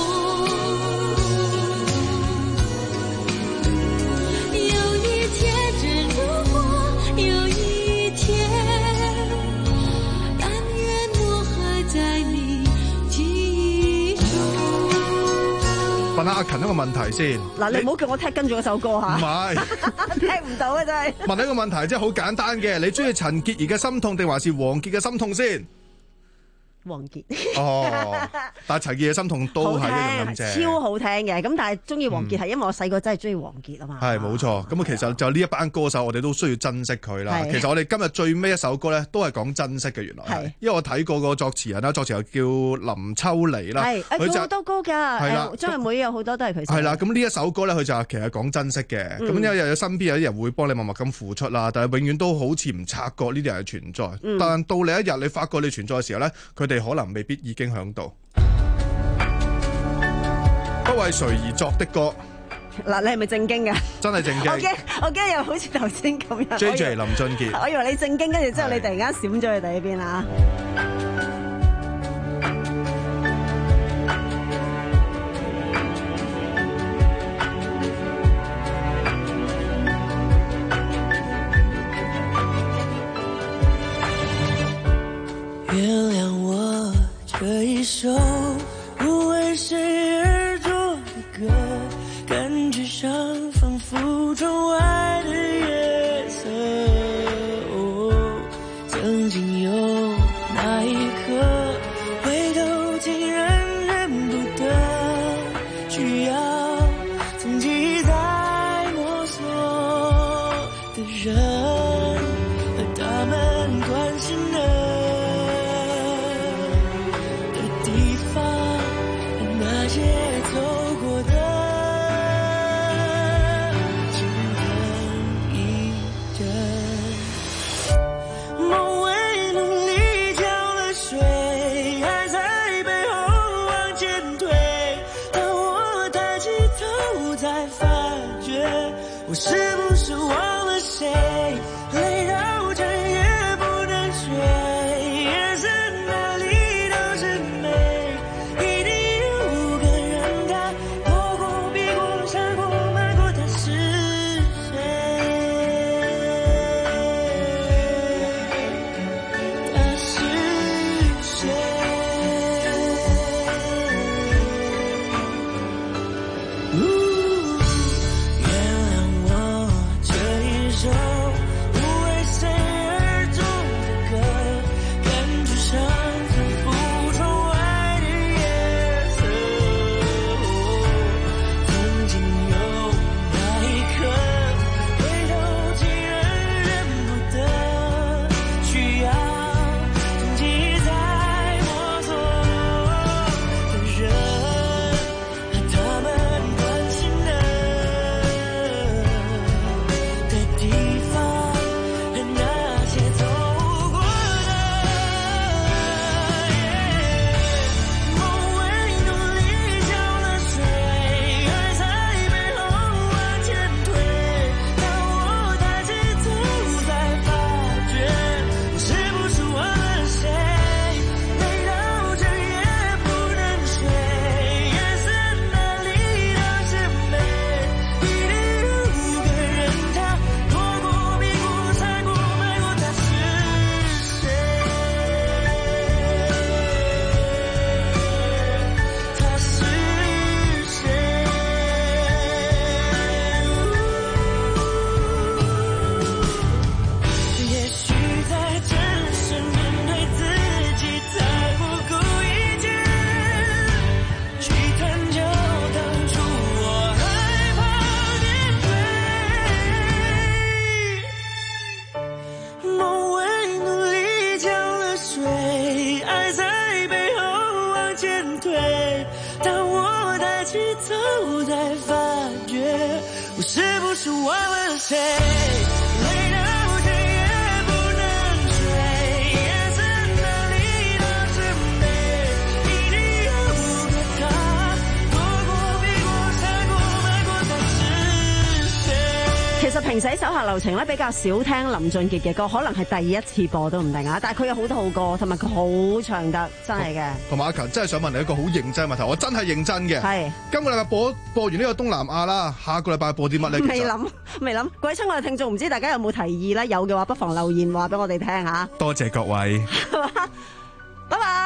有一天真如果有一天，但愿我还在你記憶中。 問下阿勤一個問題先。 嗱，你唔好叫我踢跟住嗰首歌唔嚇， 係踢唔到啊真係。 問你一個問題，即係好簡單嘅，你中意陳潔儀嘅心痛定還是王傑嘅心痛先？ 王傑哦，但係陳潔儀嘅心痛都係一樣咁正， 超好聽嘅。咁但係中意王傑係因為我細個真係中意王傑啊嘛。 係冇錯。咁啊，其實就呢一班歌手，我哋都需要珍惜佢啦。 係其實我哋今日最尾一首歌咧，都係講珍惜嘅。原來係，因為我睇過個作詞人啦，作詞又叫林秋離啦， 係，誒佢好多歌㗎。 係啦誒張惠妹有好多都係佢寫。 係啦，咁呢一首歌咧，佢就其實講珍惜嘅。咁、 嗯因為有身邊有啲人會幫你默默咁付出啦，但係永遠都好似唔察覺呢啲人嘅存在。 嗯但到你一日你發覺你存在嘅時候咧，佢哋可能未必已經響度。不為誰而作的歌。 嗱，你係咪正經㗎？ 真係正經。 我驚，我驚又好似頭先咁樣。 J J 林俊傑。 我以為你正經，跟住之後你突然間閃咗去第一邊啦。 不为谁而作的歌，感觉上仿佛窗外的夜色。哦，曾经有那一刻，回头竟然认不得，需要曾记在摸索的人和他们关心的的地方，和那些走过的，请等一阵。梦为努力浇了水，还在背后往前推，当我抬起头才发觉，我是不是忘了谁？累到整夜不能睡，眼神哪里都是美，一定有个人他躲过避过闪过瞒过，他是谁？他是谁？呜，原谅我这一首不为谁而作的歌，感觉上仿佛窗外的夜色。曾经有那一刻，回头竟然认不得，需要曾记在摸索的人和他们关心的的地方，和那些走过的。梦为努力浇了水，爱在背后往前推，当我抬起头才发觉，我是不是忘了谁？累到整夜不能睡，眼神哪里都是美，一定有个人他躲过避过闪过瞒过，他是谁？他是谁？也许在真实面对自己，才不顾一切去探究当初我害怕面对。梦为努力浇了水，爱在背后往前推，当我抬起头才发觉，我是不是忘了谁？累到整夜不能睡，眼神哪里都是美，一定有个他躲过避过闪过瞒过，他是谁？ 其實平時喺手下留情咧比較少聽林俊傑嘅歌，可能係第一次播都唔定啊！但係佢有好多好歌，同埋佢好唱得，真係嘅。 同埋阿勤真係想問你一個好認真嘅問題，我真係認真嘅。 係今個禮拜播播完呢個東南亞啦，下個禮拜播啲乜咧？ 未諗未諗，各位親愛嘅聽眾，唔知大家有冇提議咧？有嘅話，不妨留言話俾我哋聽嚇。 多謝各位， 拜拜。